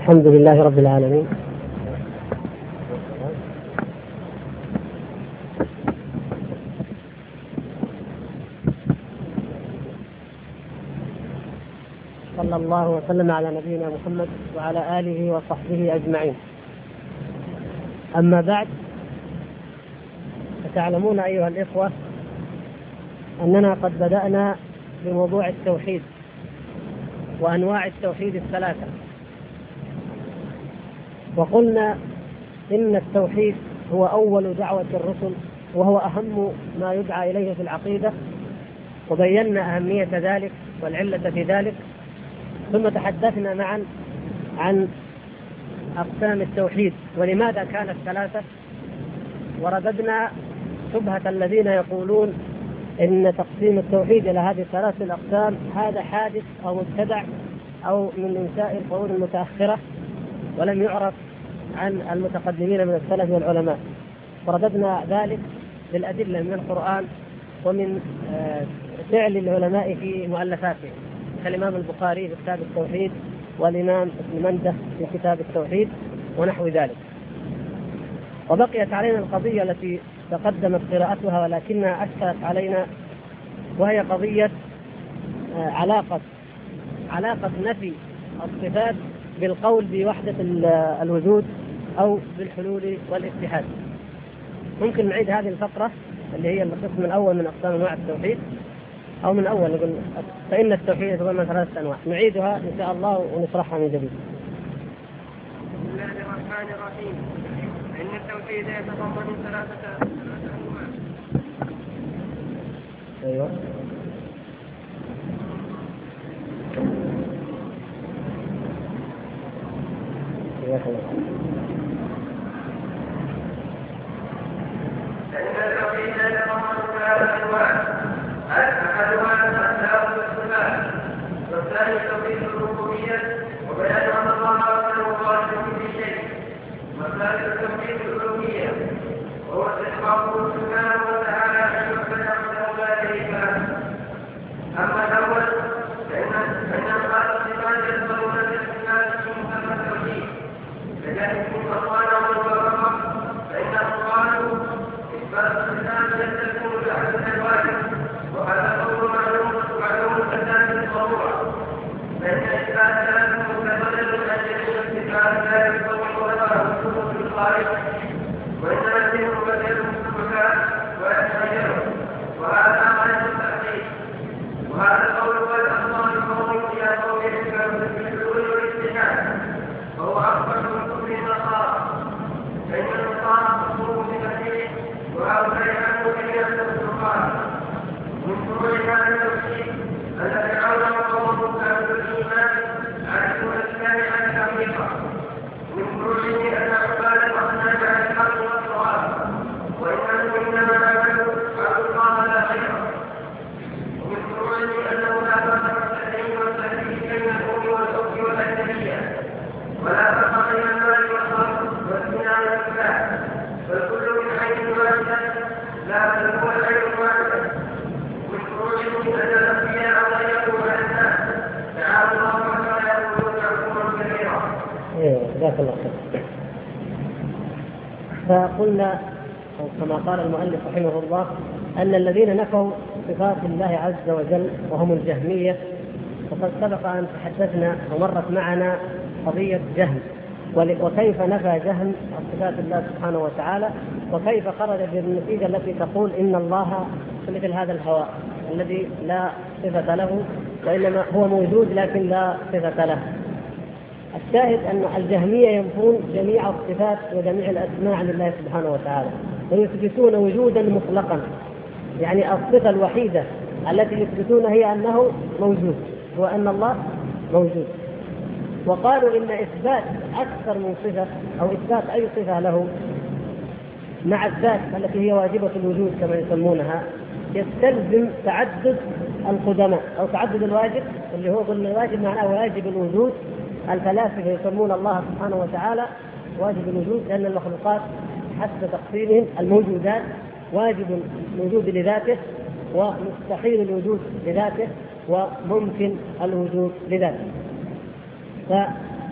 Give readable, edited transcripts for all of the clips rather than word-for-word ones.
الحمد لله رب العالمين. صلى الله وسلم على نبينا محمد وعلى آله وصحبه أجمعين. أما بعد، فتعلمون أيها الإخوة أننا قد بدأنا بموضوع التوحيد وأنواع التوحيد الثلاثة، وقلنا إن التوحيد هو أول دعوة الرسل وهو أهم ما يدعى إليه في العقيدة، وبينا أهمية ذلك والعلة في ذلك. ثم تحدثنا معا عن أقسام التوحيد ولماذا كانت ثلاثة، ورددنا شبهة الذين يقولون إن تقسيم التوحيد إلى هذه الثلاث الأقسام هذا حادث أو مبتدع أو من إنشاء القرون المتأخرة ولم يعرف عن المتقدمين من السلف والعلماء، ورددنا ذلك بالأدلة من القرآن ومن فعل العلماء في مؤلفاتهم كالإمام البخاري في كتاب التوحيد والإمام ابن منده في كتاب التوحيد ونحو ذلك. وبقيت علينا القضية التي تقدمت قراءتها ولكنها أشكلت علينا، وهي قضية علاقة نفي الصفات بالقول بوحدة الوجود أو بالحلول والاتحاد. ممكن نعيد هذه الفقرة اللي هي القسم الأول من أقسام أنواع التوحيد، أو من أول نقول فإن التوحيد يتضمن ثلاثة أنواع، نعيدها إن شاء الله ونشرحها من جديد. بسم الله الرحمن الرحيم. إن التوحيد يتضمن ثلاثة أنواع. أيوة. فإن التوحيد يتضمن ثلاثة أنواع، أحدها الأسماء والصفات، والثاني توحيد الربوبية وبيان أن الله سبحانه وتعالى بكل شيء، والثالث توحيد الألوهية وهو استحقاقه سبحانه وتعالى أن يعبد وحده لا شريك له. أما الأول فإن أنواع الصفات يدخلون في الصفات في مسمى التوحيد، كذلك سبحانه وتعالى فإنه قالوا إثبات الصفات يستلزم العبد الواجب، وهذا قول معلوم الأساس بالضرورة، فإن إثبات ذلك متبادل من أجل استثبات ذلك ولا وجود في الخارج، وإنما الدين مبدل الصفات ويتغيره، وهذا غاية التأكيد. وهذا قول الله قوم إلى قوم بالحلول والاتحاد، وهو أكبر من كل النصارى، فإن النصارى تصوم بمسيح وهؤلاء عنه كلمة الفرقان. من فروع هذا التوحيد أن فرعون وقومه كانوا الإيمان عن الإسلام عن الحقيقة. من فروعه أن عباد الأصنام عن الحق والصواب، وإنهم إنما عبدوا الله لا غيره. ومن فروعه أنه لا فرق في التدين والتهديد بين الأم والأخت والأجنبية، ولا فرق بين المال والخلق والزنا والإفساد، فالكل من عين واحدة لا بل هو العين الواحدة. من فروعه أن الأنبياء غيروا عن الناس، تعالى الله عما يقولون عقوبا كبيرا. جزاك الله خير. فقلنا كما قال المؤلف رحمه الله أن الذين نفوا صفات الله عز وجل وهم الجهمية، وقد سبق أن تحدثنا ومرت معنا قضية جهم وكيف نفى جهم صفات الله سبحانه وتعالى، وكيف خرج بالنتيجة التي تقول إن الله مثل هذا الهواء الذي لا صفة له، وإنما هو موجود لكن لا صفة له. الشاهد أن الجهمية ينفون جميع الصفات وجميع الأسماء لله سبحانه وتعالى، ويثبتون وجودا مطلقا، يعني الصفة الوحيدة التي يثبتونها هي أنه موجود، وأن الله موجود. وقالوا إن إثبات أكثر من صفة أو إثبات أي صفة له مع الذات التي هي واجبة الوجود كما يسمونها يستلزم تعدد القدماء أو تعدد الواجب، اللي هو قلنا الواجب معناه واجب الوجود. الفلاسفة يسمون الله سبحانه وتعالى واجب الوجود، لأن المخلوقات حسب تقسيمهم الموجودات واجب الوجود لذاته، ومستحيل الوجود لذاته، وممكن الوجود لذاته.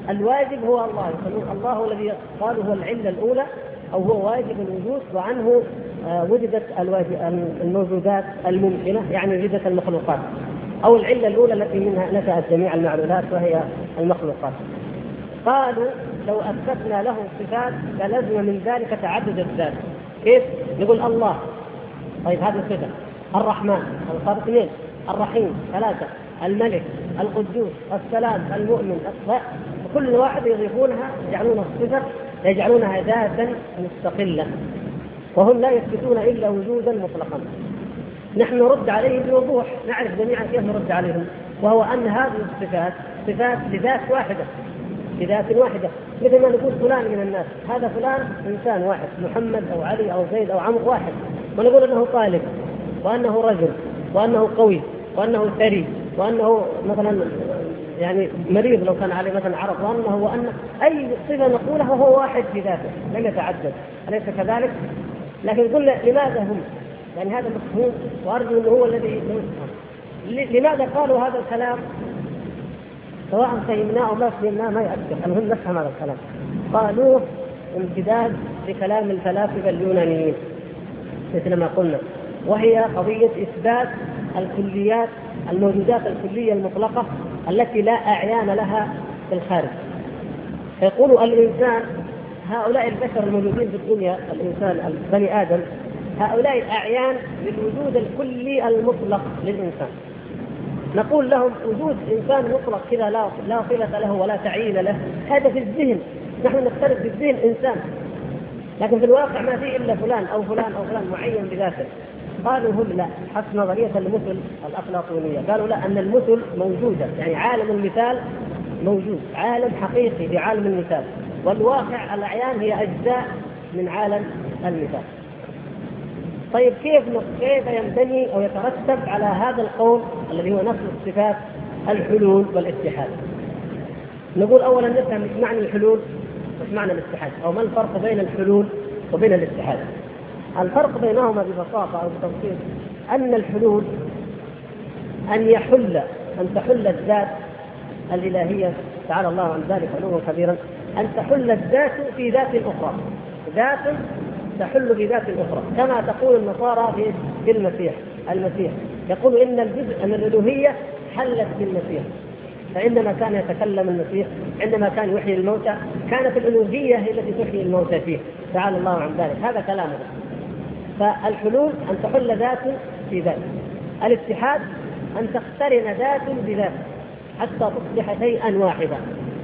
الواجب هو الله، يقولون الله الذي قالوا هو العلة الأولى أو هو واجب الوجود، وعنه وجدت الموجودات الممكنة، يعني وجدت المخلوقات، أو العلة الأولى التي منها نشأت جميع المعلولات وهي المخلوقات. قالوا لو أثبتنا له صفات فلزم من ذلك تعدد الذات. كيف؟ نقول الله، طيب هذه صفة، الرحمن الخالق اثنين، الرحيم ثلاثة، الملك القدوس السلام المؤمن كل واحد يضيفونها يجعلونها صفة، يجعلونها ذاتا مستقلة، وهم لا يثبتون إلا وجودا مطلقا. نحن نرد عليهم بوضوح، نعرف جميعا كيف نرد عليهم، وهو أن هذه الصفات صفات لذات واحدة، بذات واحدة. مثل ما نقول فلان من الناس، هذا فلان إنسان واحد، محمد أو علي أو زيد أو عمرو واحد، ونقول أنه طالب، وأنه رجل، وأنه قوي، وأنه ثري، وأنه مثلا يعني مريض لو كان عليه مثلا عرض، وأن أي صفة نقولها هو واحد في ذاته لم يتعدد، أليس كذلك؟ لكن يقول لماذا هم؟ يعني هذا مفهوم، وأرجو أنه هو الذي يفهم لماذا قالوا هذا الكلام، سواء فهمناه أو ما فهمناه ما يؤثر، المهم نفهم هذا الكلام. قالوه امتداد لكلام الفلاسفة اليونانيين مثل ما قلنا، وهي قضية إثبات الكليات، الموجودات الكلية المطلقة التي لا أعيان لها في الخارج. يقول الإنسان، هؤلاء البشر الموجودين في الدنيا، الإنسان بني آدم، هؤلاء الأعيان للوجود الكلي المطلق للإنسان. نقول لهم وجود إنسان مطلق كذا لا صلة له ولا تعيين له، هذا في الذهن، نحن نفترض في الذهن إنسان، لكن في الواقع ما فيه إلا فلان أو فلان أو فلان معين بذاته. قالوا هم لا، حسب نظرية المثل الأفلاطونية، قالوا لا، أن المثل موجودة، يعني عالم المثال موجود، عالم حقيقي في عالم المثال، والواقع الأعيان هي أجزاء من عالم المثال. طيب كيف ينبني أو يترتب على هذا القول الذي هو نفس الصفات الحلول والاتحاد؟ نقول أولا نفهم ايش معنى الحلول وايش معنى الاتحاد، أو ما الفرق بين الحلول وبين الاتحاد. الفرق بينهما ببساطة أو بتفصيل أن الحلول أن تحل الذات الإلهية تعالى الله عن ذلك علوا كبيرا، أن تحل الذات في ذات أخرى، ذات تحل بذات أخرى، كما تقول النصارى في المسيح يقول إن الألوهية حلت بالمسيح، فعندما كان يتكلم المسيح، عندما كان يحيي الموتى، كانت الألوهية هي التي تحيي الموتى فيه تعالى الله عن ذلك، هذا كلامه. فالحلول أن تحل ذات في ذات، الاتحاد أن تقترن ذات بذات حتى تصبح شيئا واحدا.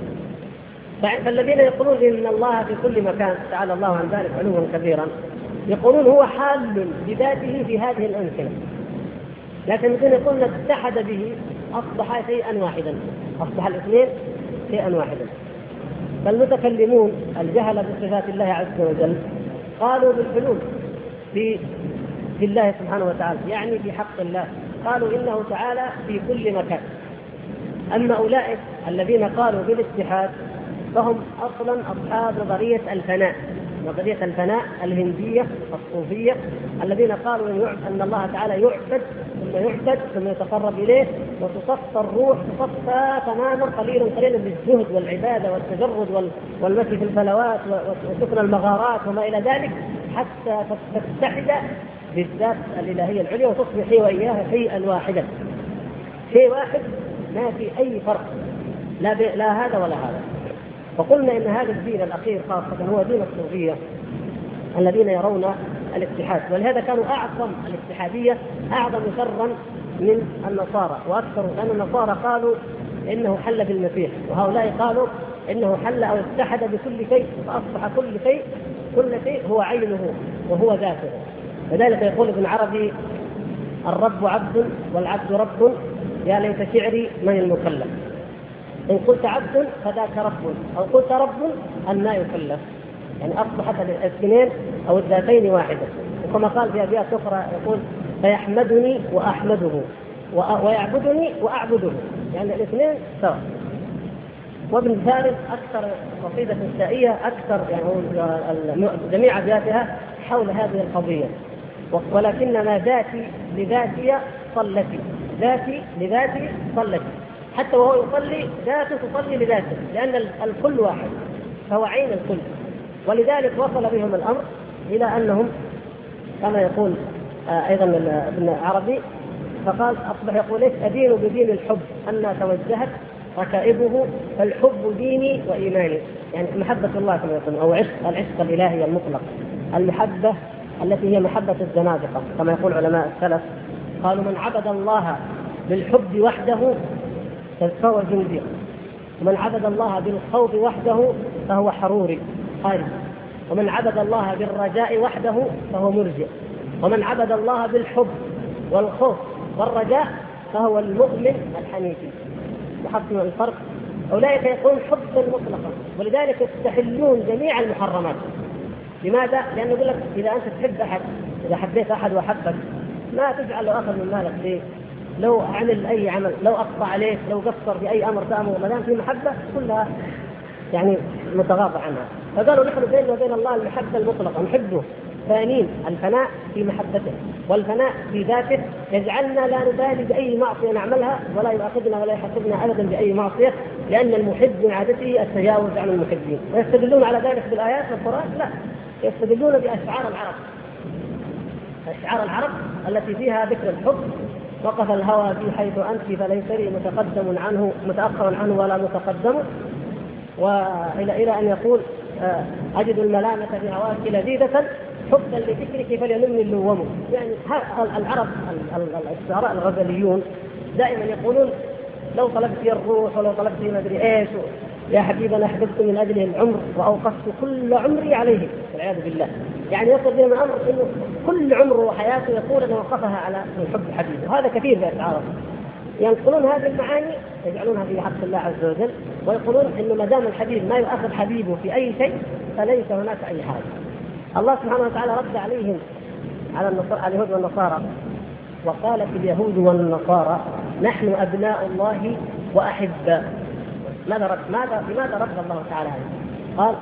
فالذين يقولون إن الله في كل مكان تعالى الله عن ذلك علوا كبيرا، يقولون هو حال بذاته في هذه الأمكنة، لكن الذين يقولون اتحد به أصبح شيئا واحدا، أصبح الاثنين شيئا واحدا. فالمتكلمون الجهل بصفات الله عز وجل قالوا بالحلول في الله سبحانه وتعالى، يعني في حق الله، قالوا إنه تعالى في كل مكان. أما أولئك الذين قالوا بالاتحاد فهم أصلا أصحاب نظرية الفناء الهندية الصوفية، الذين قالوا أن الله تعالى يعبد ثم يتقرب إليه، وتصفى الروح تصفى تماما قليلا بالزهد والعبادة والتجرد والمشي في الفلوات وسكن المغارات وما إلى ذلك، حتى تتحد بالذات الإلهية العليا وتصبح هي وإياها شيئا واحدا، شيء واحد ما في أي فرق، لا هذا ولا هذا. فقلنا إن هذا الدين الأخير خاصة هو دين الصوفية الذين يرون الاتحاد، ولهذا كانوا أعظم الاتحادية أعظم شرا من النصارى وأكثر، لأن النصارى قالوا إنه حل بالمسيح، وهؤلاء قالوا إنه حل أو اتحد بكل شيء، فأصبح كل شيء هو عينه وهو ذاته. لذلك يقول ابن عربي: الرب عبد والعبد رب، يا ليت شعري من المكلف. إن قلت عبد فذاك رب، أو قلت رب أن يكلف، يعني أصبحت الاثنين أو الذاتين واحدة. وكما قال في أبيات أخرى يقول: فيحمدني وأحمده ويعبدني وأعبده، يعني الاثنين سواء. وابن ثالث أكثر قصيدة إنشائية أكثر، يعني جميع أبياتها حول هذه القضية: ولكنما ذاتي لذاتي صلتي، ذاتي لذاتي صلتي، حتى وهو يصلي ذاته تصلي لذاته، لأن الكل واحد فهو عين الكل. ولذلك وصل بهم الأمر إلى أنهم كما يقول أيضا ابن عربي، فقال أصبح يقول إيش؟ أدين بدين الحب أن توجهت ركائبه، فالحب ديني وإيماني. يعني محبة الله كما يقول، أو العشق الإلهي المطلق، المحبة التي هي محبة الزنادقة كما يقول علماء السلف، قالوا من عبد الله بالحب وحده فهو زنديق، ومن عبد الله بالخوف وحده فهو حروري خارج، ومن عبد الله بالرجاء وحده فهو مرجئ، ومن عبد الله بالحب والخوف والرجاء فهو المؤمن الحنيفي. لاحظتم الفرق؟ أولئك يقولون حبا مطلقا، ولذلك يستحلون جميع المحرمات. لماذا؟ لأنه يقول لك إذا أنت تحب أحد، إذا حبيت أحد وحبك، ما تجعل له أخذ من مالك ليه؟ لو عمل أي عمل، لو أخطأ عليك، لو قصر في أي أمر تأمر، ما دام في محبة كلها يعني متغاضى عنها. فقالوا نحن بيننا وبين الله المحبة المطلقة، نحبه ثانين، الفناء في محبته والفناء في ذاته، يجعلنا لا نبالي بأي معصية نعملها، ولا يؤاخذنا ولا يحاسبنا أبدا بأي معصية، لأن المحب من عادته التجاوز عن المحبين. ويستدلون على ذلك بالآيات والقرآن؟ لا، يستدلون بأشعار العرب، أشعار العرب التي فيها ذكر الحب. وقف الهوى في حيث أنت فليس لي متقدم عنه متأخر عنه ولا متقدم، وإلى أن يقول أجد الملامة في هواك لذيذة حبا لذكرك فليلمني اللوم. يعني العرب الشعراء الغزليون دائما يقولون لو طلبت الروح ولو طلبت ما أدري إيش، يا حبيبي أنا أحببت من أجله العمر وأوقفت كل عمري عليه والعياذ بالله. يعني يصل بهم الأمر إنه كل عمره وحياته يقول أنه وقفها على الحب حبيبه، وهذا كثير في أشعارهم. ينقلون هذه المعاني يجعلونها في حق الله عز وجل، ويقولون إنه ما دام الحبيب ما يؤخذ حبيبه في أي شيء فليس هناك أي حاجة. الله سبحانه وتعالى رد عليهم على اليهود والنصارى، وقالت اليهود والنصارى نحن أبناء الله وأحباء. لماذا رد الله تعالى هذا؟ قال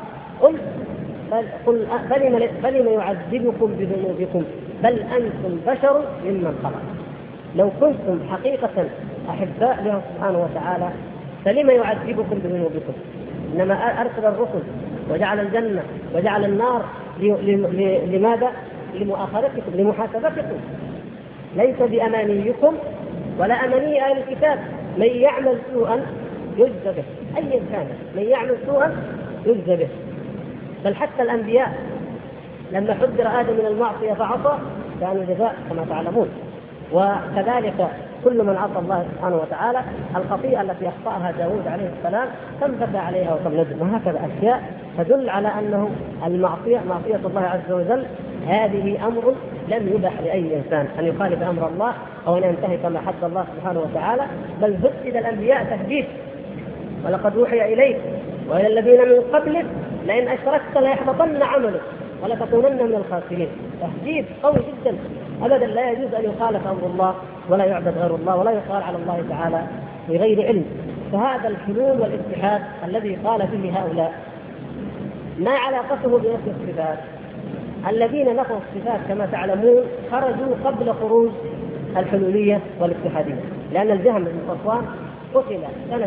قل فلم يعذبكم بذنوبكم بل أنتم بشر ممن خلق. لو كنتم حقيقة أحباء له سبحانه وتعالى فلم يعذبكم بذنوبكم؟ إنما أرسل الرسل وجعل الجنة وجعل النار لماذا؟ لمؤاخذتكم، لمحاسبتكم. ليس بأمانيكم ولا أماني أهل الكتاب، من يعمل سوءا يجزى به، أي كان من يعمل سوءا يجزى به. بل حتى الأنبياء لما حذر آدم من المعصية فعصى كان الجزاء كما تعلمون. وكذلك كل من عصى الله سبحانه وتعالى الخطيئة التي أخطأها داود عليه السلام تم فتى عليها وتم ندم. وهكذا أشياء تدل على أنه معصية الله عز وجل هذه أمر لم يبح لأي إنسان أن يخالف أمر الله أو أن ينتهك ما حد الله سبحانه وتعالى، بل هدد الأنبياء تهديد: ولقد أوحي إليك وإلى الذين من قبلك لئن أشركت ليحبطن عملك ولتكونن من الخاسرين. تهديد قوي جدا. أبدا لا يجوز أن يخالف أمر الله ولا يعبد غير الله ولا يقال على الله تعالى بغير علم. فهذا الحلول والاتحاد الذي قال به هؤلاء ما علاقته بنفي الصفات؟ الذين نفوا الصفات كما تعلمون خرجوا قبل خروج الحلولية والاتحادية، لأن الجهم بن صفوان قتل سنة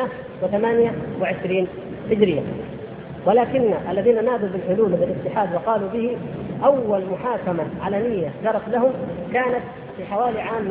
128 هجرية. ولكن الذين نادوا بالحلول والاتحاد وقالوا به أول محاكمة علنية جرت لهم كانت في حوالي عام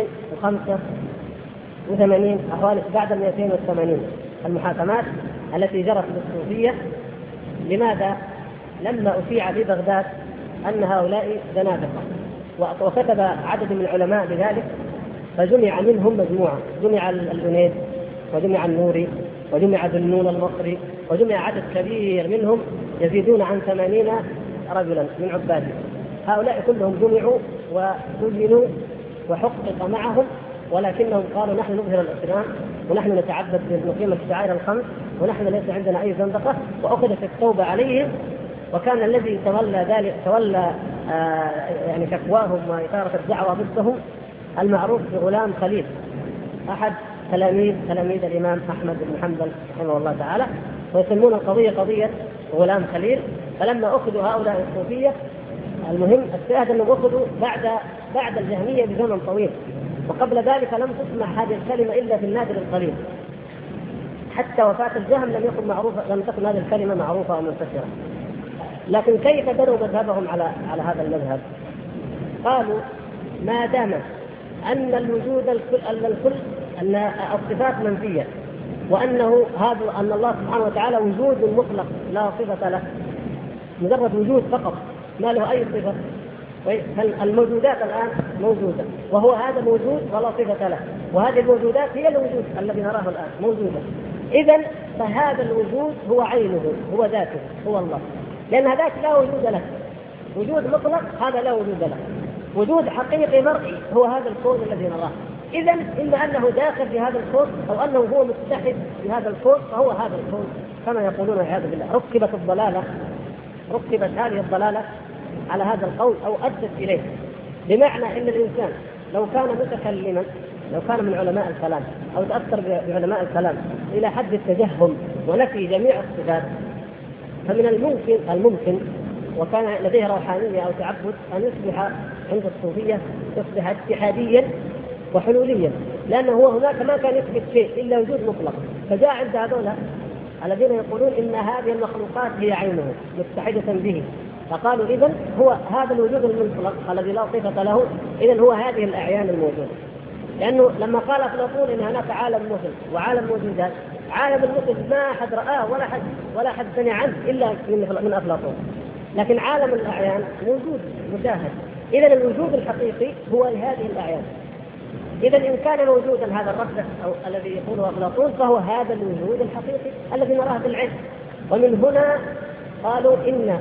285، حوالي بعد 280 المحاكمات التي جرت للصوفية. لماذا؟ لما أشيع في بغداد أن هؤلاء زنادقة، وكتب عدد من العلماء بذلك، فجمع منهم مجموعة، جمع الجنيد وجمع النوري وجمع ذنون المصري وجمع عدد كبير منهم يزيدون عن 80 رجلا من عباده. هؤلاء كلهم جمعوا وسجنوا وحقق معهم، ولكنهم قالوا نحن نظهر الإسلام ونحن نتعبد بنقيم الشعائر الخمس ونحن ليس عندنا أي زندقة، وأخذت التوبة عليهم. وكان الذي تولى يعني شكواهم وإثارة الدعوة ضدهم المعروف بغلام خليل، أحد تلاميذ الإمام أحمد بن حنبل رحمه الله تعالى، ويسمون القضية قضية غلام خليل. فلما أخذوا هؤلاء الصوفية، المهم الشاهد أنهم أخذوا بعد الجهمية بزمن طويل، وقبل ذلك لم تسمع هذه الكلمة إلا في النادر القليل، حتى وفاة الجهم لم تكن هذه الكلمة معروفة ومنتشرة. لكن كيف بنوا مذهبهم على هذا المذهب؟ قالوا ما دام أن الوجود أن الصفات منفية، وأنه أن الله سبحانه وتعالى وجود مطلق لا صفة له، مجرد وجود فقط ما له أي صفة، الموجودات الآن موجودة وهو هذا موجود ولا صفة له، وهذه الموجودات هي الوجود الذي نراه الآن موجودة. إذن فهذا الوجود هو عينه، هو ذاته، هو الله، لأن هذاك لا وجود له، وجود مطلق هذا لا وجود له، وجود حقيقي مرئي هو هذا الكون الذي نراه. إذن إما أنه داخل في هذا الكون أو أنه هو متحد في هذا الكون، فهو هذا الكون كما يقولون والعياذ بالله. ركبت هذه الضلالة على هذا القول أو أدت إليه، بمعنى أن الإنسان لو كان متكلما، لو كان من علماء الكلام أو تأثر بعلماء الكلام إلى حد التجهم ونفي جميع الصفات، فمن الممكن وكان لديه روحانية أو تعبد أن يصبح عند الصوفية يصبح اتحاديا وحلوليا، لأنه هو هناك ما كان يثبت شيء إلا وجود مطلق، فجاء عند هذول الذين يقولون إن هذه المخلوقات هي عينه متحدة به، فقالوا إذن هو هذا الوجود المطلق الذي لا صفة له، إذن هو هذه الأعيان الموجودة. لأنه لما قال أفلاطون إن هناك عالم مثل وعالم موجودات، عالم المثل ما أحد رآه ولا حد سمع عنه إلا من أفلاطون، لكن عالم الأعيان موجود مشاهد. إذن الوجود الحقيقي هو هذه الأعيان. إذن إن كان موجودا هذا الرد أو الذي يقوله أفلاطون فهو هذا الوجود الحقيقي الذي نراه بالعين. ومن هنا قالوا إن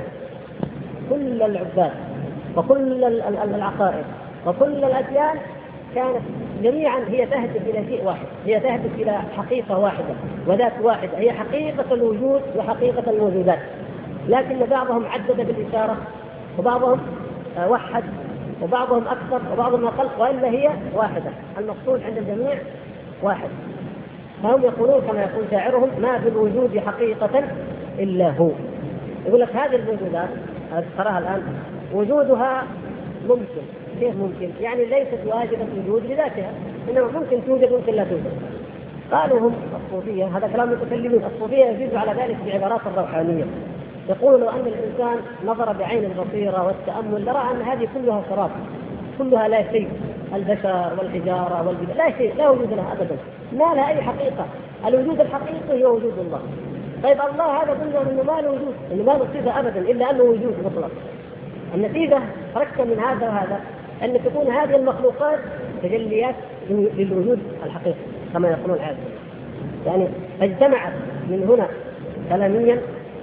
كل العباد وكل العقائد وكل الأديان كانت جميعا هي تهدف إلى شيء واحد، هي تهدف إلى حقيقة واحدة وذات واحدة، هي حقيقة الوجود وحقيقة الموجودات، لكن بعضهم عدد بالإشارة وبعضهم وحد وبعضهم أكثر وبعضهم أقل، وإلا هي واحدة، المقصود عند الجميع واحد. فهم يقولون كما يقول شاعرهم ما بالوجود حقيقة إلا هو. يقول لك هذه الموجودات تراها الآن وجودها ممكن، كيف ممكن؟ يعني ليست واجبة وجود لذاتها، إنما ممكن توجد ممكن لا توجد. قالوا هم الصوفية، هذا كلام المتكلمين، الصوفية يزيد على ذلك بعبارات الروحانية، يقول لو أن الإنسان نظر بعين البصيرة والتأمل لرى أن هذه كلها سراب، كلها لا شيء، البشر والحجارة والجبال لا شيء، لا وجود لها أبدا، ما لها أي حقيقة. الوجود الحقيقي هو وجود الله. طيب الله هذا قلنا أنه ما له وجود، أنه ما له صفة أبدا إلا أنه وجود مطلق. النتيجة فرقت من هذا وهذا أن تكون هذه المخلوقات تجليات للوجود الحقيقي كما يقولون العالم. يعني اجتمعت من هنا كلاميا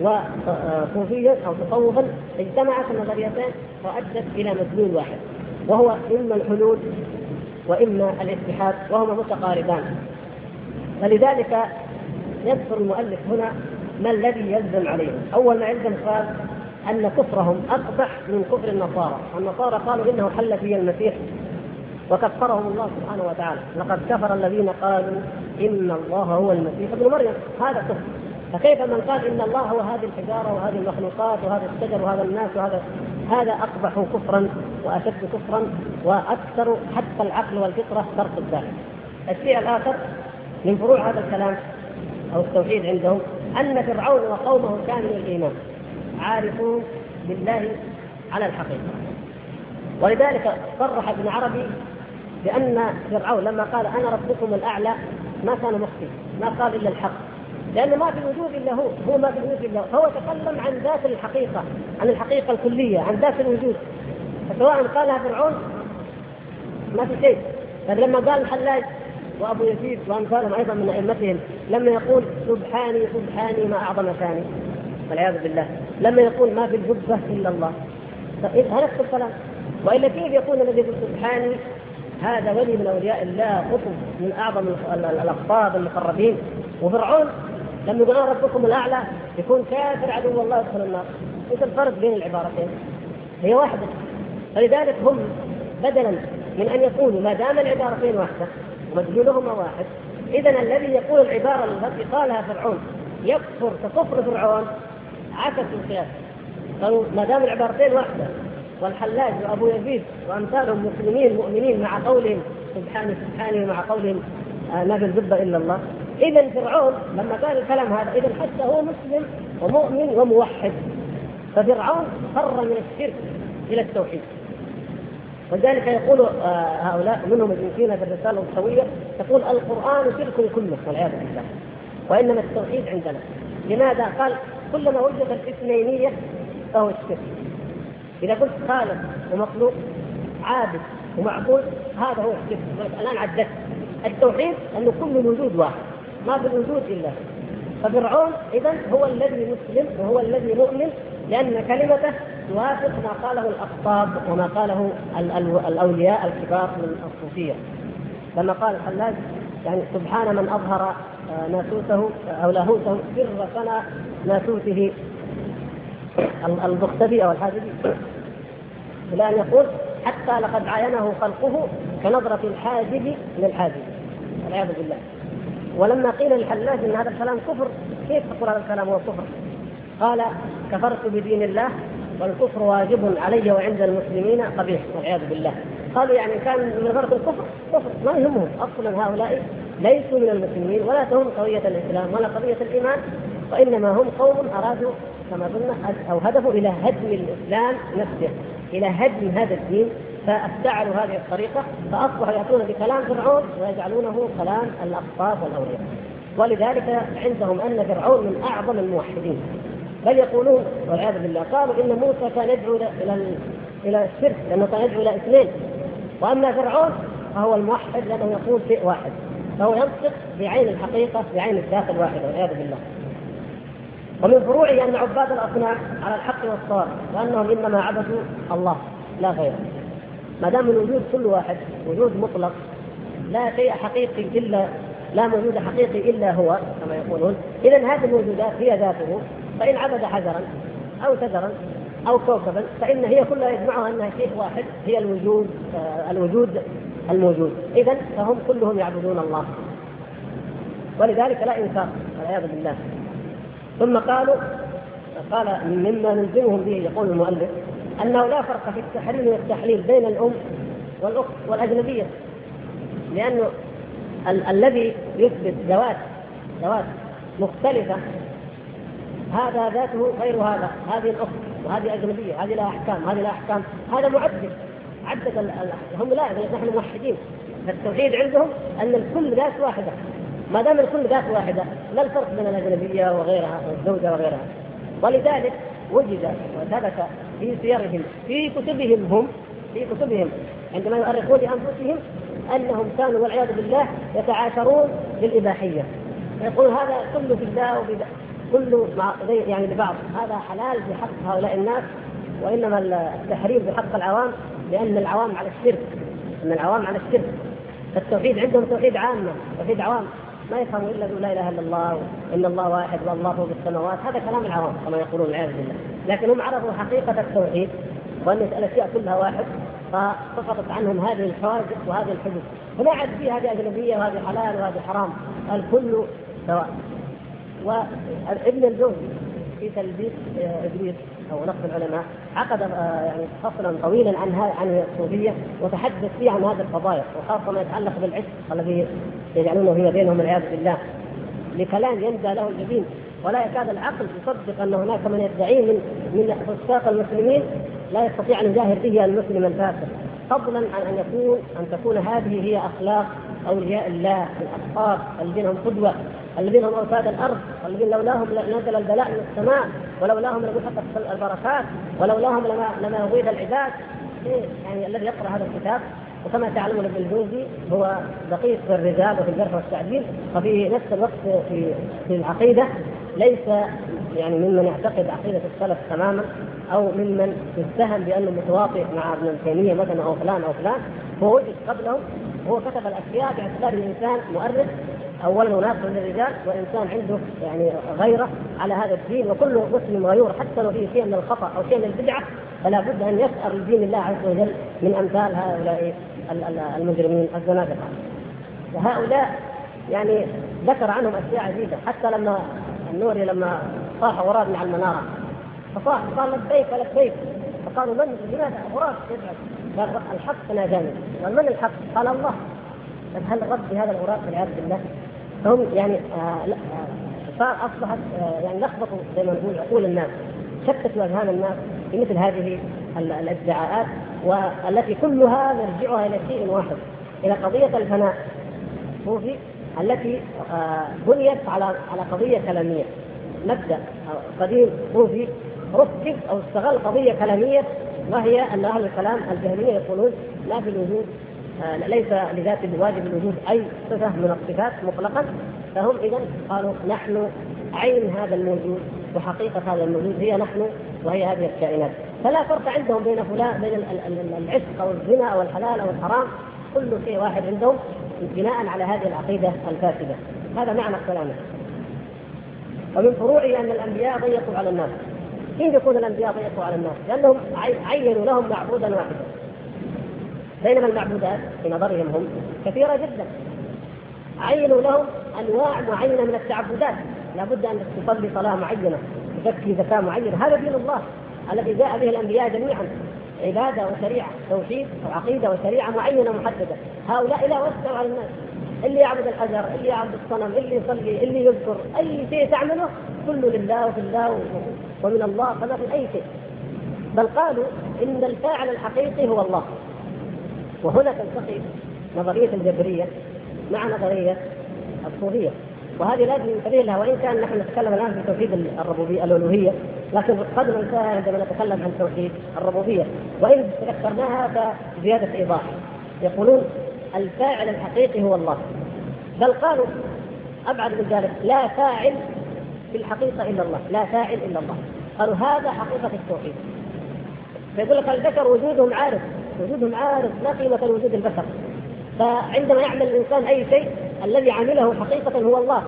وصوفيا أو تصوفا، اجتمعت النظريتين وأدت إلى مدلول واحد، وهو إما الحلول وإما الاتحاد، وهما متقاربان. فلذلك يذكر المؤلف هنا ما الذي يلزم عليهم. أول ما يلزم قال أن كفرهم أقبح من كفر النصارى. النصارى قالوا إنه حل في المسيح وكفرهم الله سبحانه وتعالى، لقد كفر الذين قالوا إن الله هو المسيح ابن مريم، هذا كفر. فكيف من قال إن الله هو هذه الحجارة وهذه المخلوقات وهذا الشجر وهذا الناس هذا أقبح كفرا وأشد كفرا وأكثر حتى العقل والفطرة ترفض ذلك. الشيء الآخر من فروع هذا الكلام أو التوحيد عندهم أن فرعون وقومه كانوا الإيمان عارفون بالله على الحقيقة، ولذلك صرح ابن عربي بأن فرعون لما قال أنا ربكم الأعلى ما كان مخطئ، ما قال إلا الحق، لأن ما في الوجود إلا هو ما في الوجود إلا هو، فهو تكلم عن ذات الحقيقة، عن الحقيقة الكلية، عن ذات الوجود، فسواء قالها فرعون ما في شيء. لما قال الحلاج وأبو يزيد وأمثالهم أيضا من أئمتهم لما يقول سبحاني سبحاني ما أعظم شاني والعياذ بالله، لما يقول ما في الجبة إلا الله، نفس الكلام. وإلا كيف يقول الذي يقول سبحاني هذا ولي من أولياء الله قطب من أعظم الأقطاب المقربين، وفرعون لما يقول ربكم الأعلى يكون كافر عدو الله يدخل النار. إيش الفرق بين العبارتين؟ هي واحدة. فلذلك هم بدلا من أن يقولوا ما دام العبارتين واحدة ومدلولهما واحد، إذن الذي يقول العبارة التي قالها فرعون يكفر ككفر فرعون عكس القياس. قالوا ما دام العبارتين واحدة والحلاج وأبو يزيد وأمثالهم مسلمين مؤمنين مع قولهم سبحانه سبحانه مع قولهم ما في الجبة إلا الله. إذا فرعون لما قال الكلام هذا إذا حتى هو مسلم ومؤمن وموحد. ففرعون فر من الشرك إلى التوحيد. ولذلك يقول هؤلاء منهم ابن سينا في الرسالة القوية تقول القرآن شرك كله والعياذ بالله، وإنما التوحيد عندنا. لماذا؟ قال كلما وجد الاثنينية فهو الشرك. إذا قلت خالق ومخلوق عابد ومعبود هذا هو الشرك. الآن عدت التوحيد أنه كل الوجود واحد ما في الوجود إلا. ففرعون إذن هو الذي مسلم وهو الذي مؤمن لأن كلمته توافق ما قاله الأقطاب وما قاله الأولياء الكبار من الصوفية. لما قال الحلاج يعني سبحان من أظهر ناسوته أو لاهوته سر صنع ناسوته البختبي أو الحاجبي، إلى أن يقول حتى لقد عاينه خلقه كنظرة الحاجب للحاجب والعياذ بالله. ولما قيل للحلاج إن هذا الكلام كفر، كيف تقول هذا الكلام هو كفر؟ قال كفرت بدين الله والكفر واجب علي وعند المسلمين قبيح والعياذ بالله. قالوا يعني كان من غرض الكفر كفر ما يهمهم، أصلا هؤلاء ليسوا من المسلمين ولا تهم قضية الإسلام ولا قضية الإيمان، وإنما هم قوم أرادوا كما قلنا أو هدفوا إلى هدم الإسلام نفسه، إلى هدم هذا الدين، فافتعلوا هذه الطريقة فأصبحوا يأتون بكلام فرعون ويجعلونه كلام الأقطاب والأولياء. ولذلك عندهم أن فرعون من أعظم الموحدين، بل يقولون والعياذ بالله قالوا إن موسى كان يدعو إلى الشرك لأنه كان يدعو إلى اثنين، وأما فرعون فهو الموحد لأنه يقول شيء واحد، فهو ينطق بعين الحقيقة بعين الذات الواحدة والعياذ بالله. ومن فروعه أن عباد الأصنام على الحق والصواب وأنهم إنما عبدوا الله لا غيره. ما دام الوجود كل واحد وجود مطلق لا شيء حقيقي إلا لا موجود حقيقي إلا هو كما يقولون، إذن هذه الموجودات هي ذاته، فإن عبد حجرا أو شجرا أو كوكبا فإن هي كلها يجمعها أنها شيء واحد هي الوجود الموجود. إذن فهم كلهم يعبدون الله، ولذلك لا إنكار والعياذ بالله. ثم قال مما نلزمهم به يقول المؤلف أنه لا فرق في التحريم والتحليل بين الأم والأخت والأجنبية، لأنه الذي يثبت ذوات مختلفة هذا ذاته غير هذا، هذه الأخت وهذه أجنبية، هذه لها أحكام هذه لها أحكام، هذا عدد هم لا نحن موحدين. فالتوحيد عندهم أن الكل ذات واحدة، ما دام الكل ذات واحدة لا الفرق بين الأجنبية وغيرها والزوجة وغيرها. ولذلك وجد وثبت في سيرهم في كتبهم عندما يؤرخون لأنفسهم أنهم كانوا والعياذ بالله يتعاشرون بالإباحية، يقول هذا كله في الله كله يعني لبعض، هذا حلال بحق هؤلاء الناس وإنما التحريم بحق العوام، لأن العوام على الشرك. فالتوحيد عندهم توحيد عام توحيد عوام ما يفهموا إلا لا إله إلا الله وإن الله واحد والله فوق السماوات، هذا كلام العوام كما يقولون والعياذ بالله. لكن هم عرفوا حقيقة التوحيد وأن الأشياء كلها واحد، فسقطت عنهم هذه الحواجز وهذه الحدود، فما عاد فيه هذه أجنبية وهذه حلال وهذه حرام، الكل سواء. وابن الجوزي في تلبيس إبليس أو نقد العلماء عقد يعني فصلا طويلا عن الصوفية وتحدث فيه عن هذه القضايا، وخاصة ما يتعلق بالعشق الذي يجعلونه فيما بينهم والعياذ بالله، لكلام يندى له الجبين ولا يكاد العقل يصدق أن هناك من يدعي من فساق المسلمين لا يستطيع أن يجاهر به المسلم الفاسق، فضلا عن أن تكون هذه هي أخلاق أولياء الله الأصحاب الذين هم قدوة، الذين هم أوتاد الأرض، الذين لولاهم نزل البلاء من السماء، ولولاهم لبثت البركات، ولولاهم لما يغيظ العباد. يعني الذي يقرأ هذا الكتاب وكما تعلمون ابن الجوزي هو دقيق في الرجال وفي الجرح والتعديل، وفي نفس الوقت في العقيدة ليس يعني ممن يعتقد عقيدة السلف تماما أو ممن يتهم بأنه متواطئ مع ابن تيمية مثلا أو فلان، هو وجد قبله، هو كتب الأشياء باعتبار الإنسان مؤرخ أولا مناسب للرجال، وإنسان عنده يعني غيرة على هذا الدين، وكل مسلم غيور حتى لو فيه شيء من الخطأ أو شيء من البدعة فلا بد أن يسأل لدين الله عز وجل من أمثال هؤلاء المجرمين الزنادقة. وهؤلاء يعني ذكر عنهم أشياء عديدة، حتى لما النوري لما صاح غراب مع المنارة فصاح قال لبيك، فقالوا من لماذا غراب يدعو؟ قال الحق ناداني. ومن الحق؟ قال الله. هل رد بهذا الغراب والعياذ بالله؟ فهم يعني صار اصبحت يعني لخبطوا زي ما نقول عقول الناس، شتتوا اذهان الناس في مثل هذه الادعاءات، والتي كلها نرجعها الى شيء واحد، الى قضيه الفناء الصوفي التي بنيت على قضيه كلاميه. مبدا قديم صوفي ركب او استغل قضيه كلاميه، وهي ان اهل الكلام الجهميه يقولون لا في الوجود، ليس لذات الواجب الوجود اي صفه من الصفات مطلقا. فهم اذا قالوا نحن عين هذا الموجود، وحقيقه هذا الموجود هي نحن وهي هذه الكائنات. فلا فرق عندهم بين فلان بين العشق او الزنا او الحلال او الحرام، كل شيء واحد عندهم بناء على هذه العقيده الفاسده. هذا معنى كلامه. ومن فروعه ان الانبياء ضيقوا على الناس. كيف يكون الانبياء ضيقوا على الناس؟ لانهم عينوا لهم معبودا واحدا، بينما المعبودات في نظرهم هم كثيره جدا. عينوا لهم انواع معينه من التعبدات، لابد ان تصلي صلاه معينه، تزكي زكاه معينه، هذا دين الله الذي جاء به الانبياء جميعا، عباده وشريعه، توحيد وعقيده وشريعه معينه محدده. هؤلاء لا وسعوا على الناس، اللي يعبد الحجر، اللي يعبد الصنم، اللي يصلي، اللي يذكر، اي شيء تعمله كله لله وفي الله ومن الله، فما في اي شيء. بل قالوا ان الفاعل الحقيقي هو الله. وهنا تلتقي نظريه الجبريه مع نظريه الصوفيه، وهذه لازم ننتبه لها. وان كان نحن نتكلم الان في توحيد الربوبيه الالوهيه، لكن قد ننساها عندما نتكلم عن توحيد الربوبيه، وان ذكرناها فزياده ايضاح. يقولون الفاعل الحقيقي هو الله، بل قالوا ابعد من ذلك، لا فاعل في الحقيقه الا الله، لا فاعل الا الله. قالوا هذا حقيقه التوحيد. فيقول لك البشر وجودهم عارض، وجودهم عارض، لا قيمه لوجود البشر. فعندما يعمل الانسان اي شيء الذي عمله حقيقه هو الله.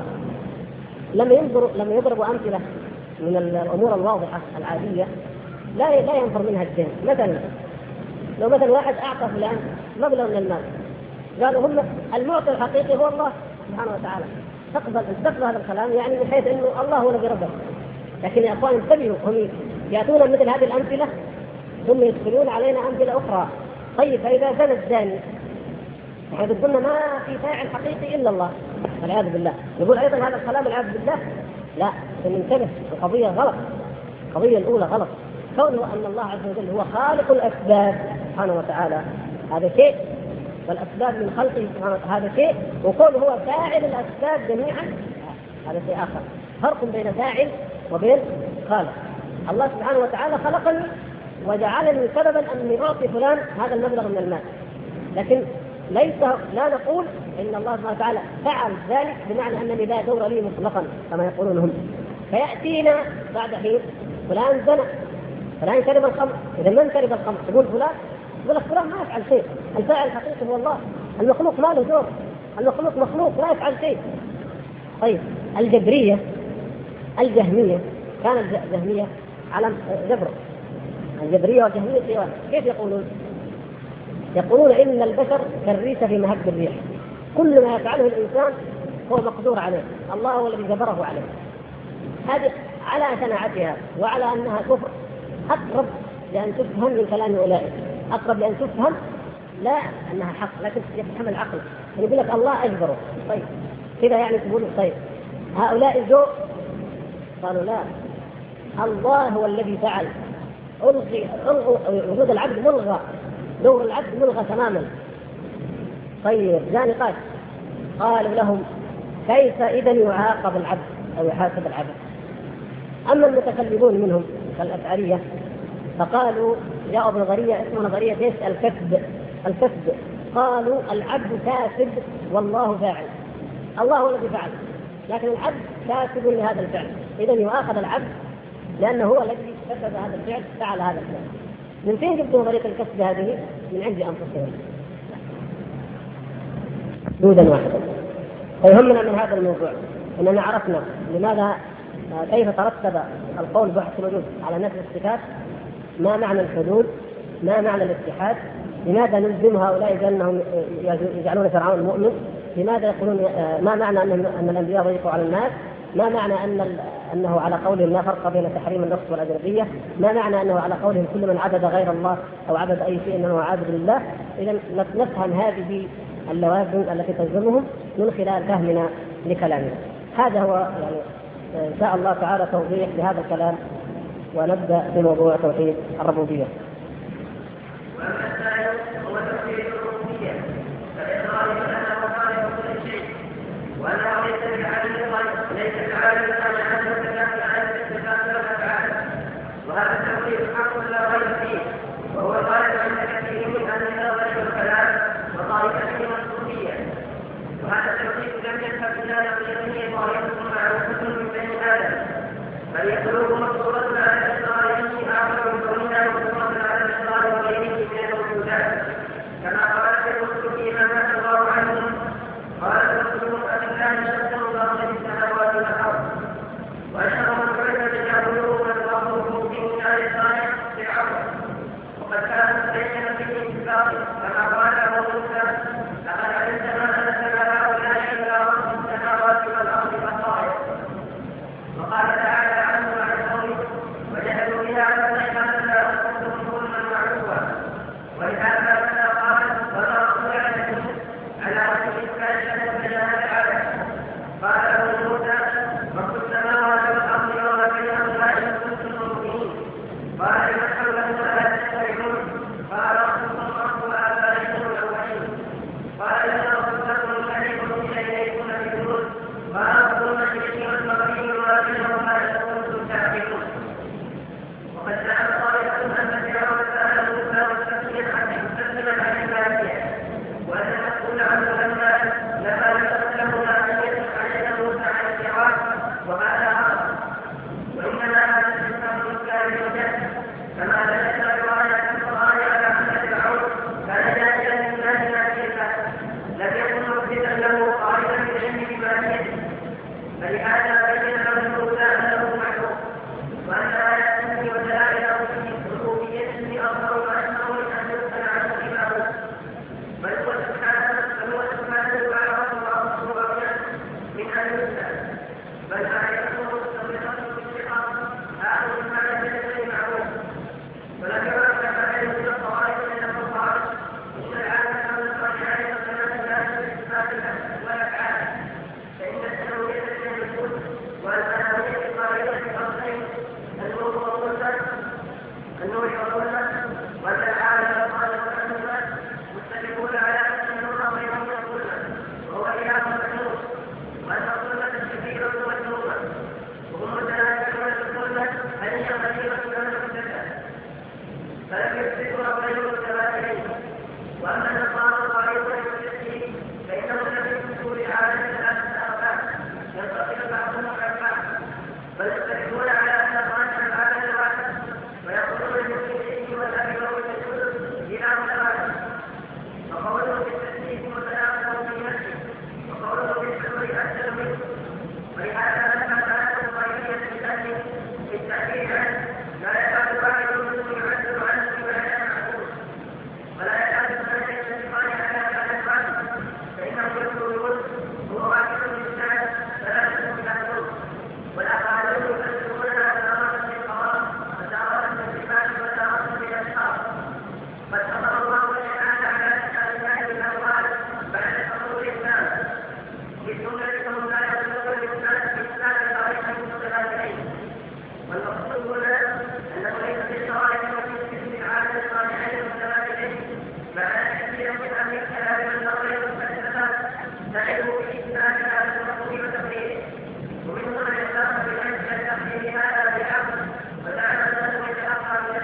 لما يضربوا امثله من الامور الواضحه العاديه لا ينفر منها الذهن. مثلا لو مثلا واحد اعطى فلان مبلغ من المال، قالوا هم المعطي الحقيقي هو الله سبحانه وتعالى. تقبل هذا الكلام يعني من حيث انه الله هو الذي رزق. لكن يا اخوان انتبهوا، هم ياتون مثل هذه الامثله ثم يدخلون علينا امثله اخرى. طيب فاذا زنى الزاني احنا قلنا ما في فاعل حقيقي الا الله والعياذ بالله، يقول ايضا هذا الكلام والعياذ بالله. لا، ننتبه، القضيه غلط. القضيه الاولى غلط. كونه ان الله عز وجل هو خالق الاسباب سبحانه وتعالى هذا شيء، والاسباب من خلقه سبحانه وتعالى هذا شيء، وكونه هو فاعل الاسباب جميعا هذا شيء اخر. فرق بين فاعل وبين خالق. الله سبحانه وتعالى خلقني وجعلني سببا ان اعطي فلان هذا المبلغ من المال، لكن لا نقول ان الله سبحانه وتعالى فعل ذلك بمعنى انني لا دور لي مطلقا كما يقولون هم. فياتينا بعد حين فلان زنى، فلان شرب الخمر، اذا من شرب الخمر تقول فلان، يقول لك فلان ما يفعل شيء، الفاعل الحقيقي هو الله، المخلوق ما له دور، المخلوق مخلوق لا يفعل شيء. طيب الجبريه الجهميه، كان الجهميه على جبر، الجبريه والجهميه سواء. كيف يقولون؟ يقولون ان البشر كالريشه في مهب الريح، كل ما يفعله الانسان هو مقدور عليه، الله هو الذي جبره عليه. هذه على شناعتها وعلى انها كفر اقرب لان تفهم من كلام اولئك، اقرب لان تفهم لا انها حق لكن يفهم العقل. يقول لك الله اجبره، طيب كذا يعني تقولوا طيب هؤلاء جو قالوا لا، الله هو الذي فعل، وجود العبد ملغى، دور العبد ملغى تماما. طيب جاء نقاش، قالوا لهم كيف إذا يعاقب العبد أو يحاسب العبد؟ أما المتكلمون منهم كالأشعرية فقالوا جاءوا بنظرية اسمها نظرية ايش؟ الكسب. قالوا العبد كاسب والله فاعل، الله هو الذي فعل لكن العبد كاسب لهذا الفعل، إذا يؤاخذ العبد لأنه هو الذي كسب هذا الفعل، فعل هذا الفعل. من فين جبتوا نظرية الكسب هذه؟ من عند أنفسهم دودا واحدا. فيهمنا من هذا الموضوع أننا عرفنا لماذا كيف ترتب القول بحث الوجود على نفي الصفات، ما معنى الحدود، ما معنى الاتحاد، لماذا نلزم هؤلاء بأنهم يجعلون فرعون المؤمن، لماذا يقولون ما معنى أن الأنبياء ضيقوا على الناس، ما معنى أنه على قولهم لا فرق بين تحريم النص والأجنبية، ما معنى أنه على قولهم كل من عبد غير الله أو عبد أي شيء أنه عابد لله. إذا نفهم هذه اللوازم التي تلزمهم من خلال فهمنا لكلامنا. هذا هو يعني إن شاء الله تعالى توضيح لهذا الكلام، ونبدأ بموضوع توحيد الربوبية. وأما الثاني هو توحيد الربوبية، فالإقرار بأنه خالق كل شيء، وأنه ليس بعالم الغيب، ليس بعالم الأمر عن الصفات والأفعال، وهذا التوحيد حق لا ريب فيه، وهو الغالب عند كثير من أهل النظر والكلام وطائفتهم الصوفية. وهذا التوحيد لم يذهب إلى نقيضه ظاهرة معروفة من بني آدم، بل يخلق مقصورة على الإقرار به أعظم من كونها مقصورة على الإقرار وغيره من الموجودات، كما قال في الرسل فيما مات الله عنهم، قال الرسل أبالله شهد الله بالسماوات والأرض، وأشهر من كان يجعلون الله مؤمنين على الصالح بالعرض، وقد كانت بين في الاتفاق كما قال أبو موسى: لقد علمت ما أنزل هؤلاء إلا رب السماوات والأرض بصائر. وقال تعالى عنه وعن قومه: وجحدوا بها فاستيقنت أنفسهم ظلما وعلوا. ولهذا متى قال: ولا رسول على وجه الكاشف بجهل العالم، قال أبو موسى: رب السماوات والأرض وما بينهما إن كنتم مؤمنين. قال: لمن حوله ألا تستمعون؟ قال: ربكم رب آبائكم الأولين. قال: إن ربكم كريم إليكم بجنود. قال: رب المشرق والمغرب وما بينهما إن كنتم تعقلون. وقد زعم طائفة أن فرعون سأل موسى مستسلما عن عبادته، وأن المسؤول عنه لما نفى لهما أن يسأل موسى عن الفراق، وهذا أمر. وإنما هذا الإنسان كان يوجد كما دلت رواية القرآن على أن فرعون كان جاهلا من الله ماهيته، لم يكن مفسدا له قائلا بالعلم بماهيته، فلهذا بين له موسى أنه معلوم، وأن آياته ودلائله في ربوبيته أظهر وأشهر من أن يسأل عنه إله، بل هو سبحانه أعرف وأبصر من أن يسأل، بل آياته مستمرة بالثقة أعلم ما يجري معروف. ولم يرد فعله من الطوائف من الكفار إن العالم من الصالحين وسلم لا بالصفات والأفعال، فإن التنوير يجوز، والتنوير قائلة بأصلين: النور والظلمة، وأن العالم الخالق والأنبياء متفقون على أن النور خير من الظلمة وهو إله النور، وأن الظلمة كثيرة مجنونة، وهم متنازعون في الظلمة هل هي قديمة أم محدثة، فلم يثبتوا غير الكبائرين. وأما النصارى القائلون بالتشريك فإنهم لم يثبتوا لعالم ثلاثة أرباب ينفصل بعضهم عن بعض، بل يتفقون على أن خالق العالم الواحد، ويقولون بالتشريك والأكبر والتشريك إله واحد. وقولهم بالتشريك متناقض في نفسه، وقولهم بالحلول أكثر منه. ولهذا لما كانت القائلية بالتأكيد عنه لا يكاد واحد منهم يعبر عنه بما لا معقول، ولا يكاد الناس يتفقان على هذا الفعل، فإنهم يقولون هو واحد للناس ثلاثة مخلوق، والآخرون يفسرونها تارة بالقرار وتارة بالصفات وتارة بالأشخاص. قد أمر الله تعالى على أسماء الأموال بعد حصول الإسلام، بالجملة فهم لا يقولون بالإسلام طريقة متبادلين. والمقصود هنا أنه ليس في الشرائع التي في العالم الصالحين المتبادلين، مع أن كثيرا من أهل الكلام والنظر والفلسفات سعدوا بإثبات هذا المقصود وتقريره، ومنهم من يشتغل بأن تقرير هذا بالعقل، وزعم أنه يتلقى من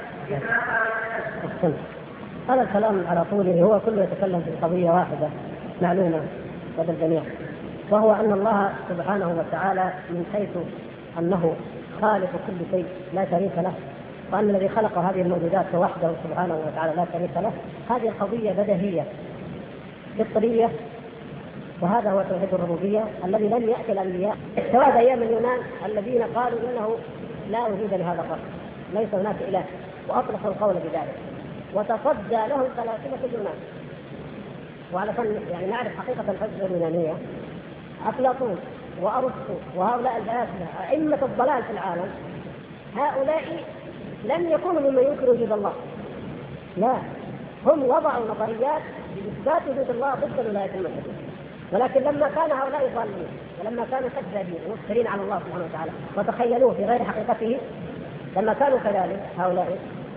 الحديث. هذا الكلام على طوله هو كله يتكلم في قضية واحدة معلومة لدى الجميع، وهو أن الله سبحانه وتعالى من حيث أنه خالق كل شيء لا شريك له، وأن الذي خلق هذه الموجودات وحده سبحانه وتعالى لا شريك له، هذه القضية بديهية فطرية، وهذا هو توحيد الربوبية الذي لم يأتي الأنبياء سواء أيام اليونان الذين قالوا إنه لا وجود لهذا الرب، ليس هناك إله، وأطلقوا القول بذلك، وتصدى لهم فلاسفة اليونان. وعلشان يعني نعرف حقيقة الفلسفة اليونانية، أفلاطون وأرسطو وهؤلاء الفلاسفة أئمة الضلال في العالم، هؤلاء لم يكونوا ممن ينكر وجود الله، لا، هم وضعوا نظريات بإثبات وجود الله ضد الولاية المتحدة. ولكن لما كان هؤلاء ضالين ولما كانوا كذابين ومفترين على الله سبحانه وتعالى وتخيلوه في غير حقيقته، لما كانوا كذلك هؤلاء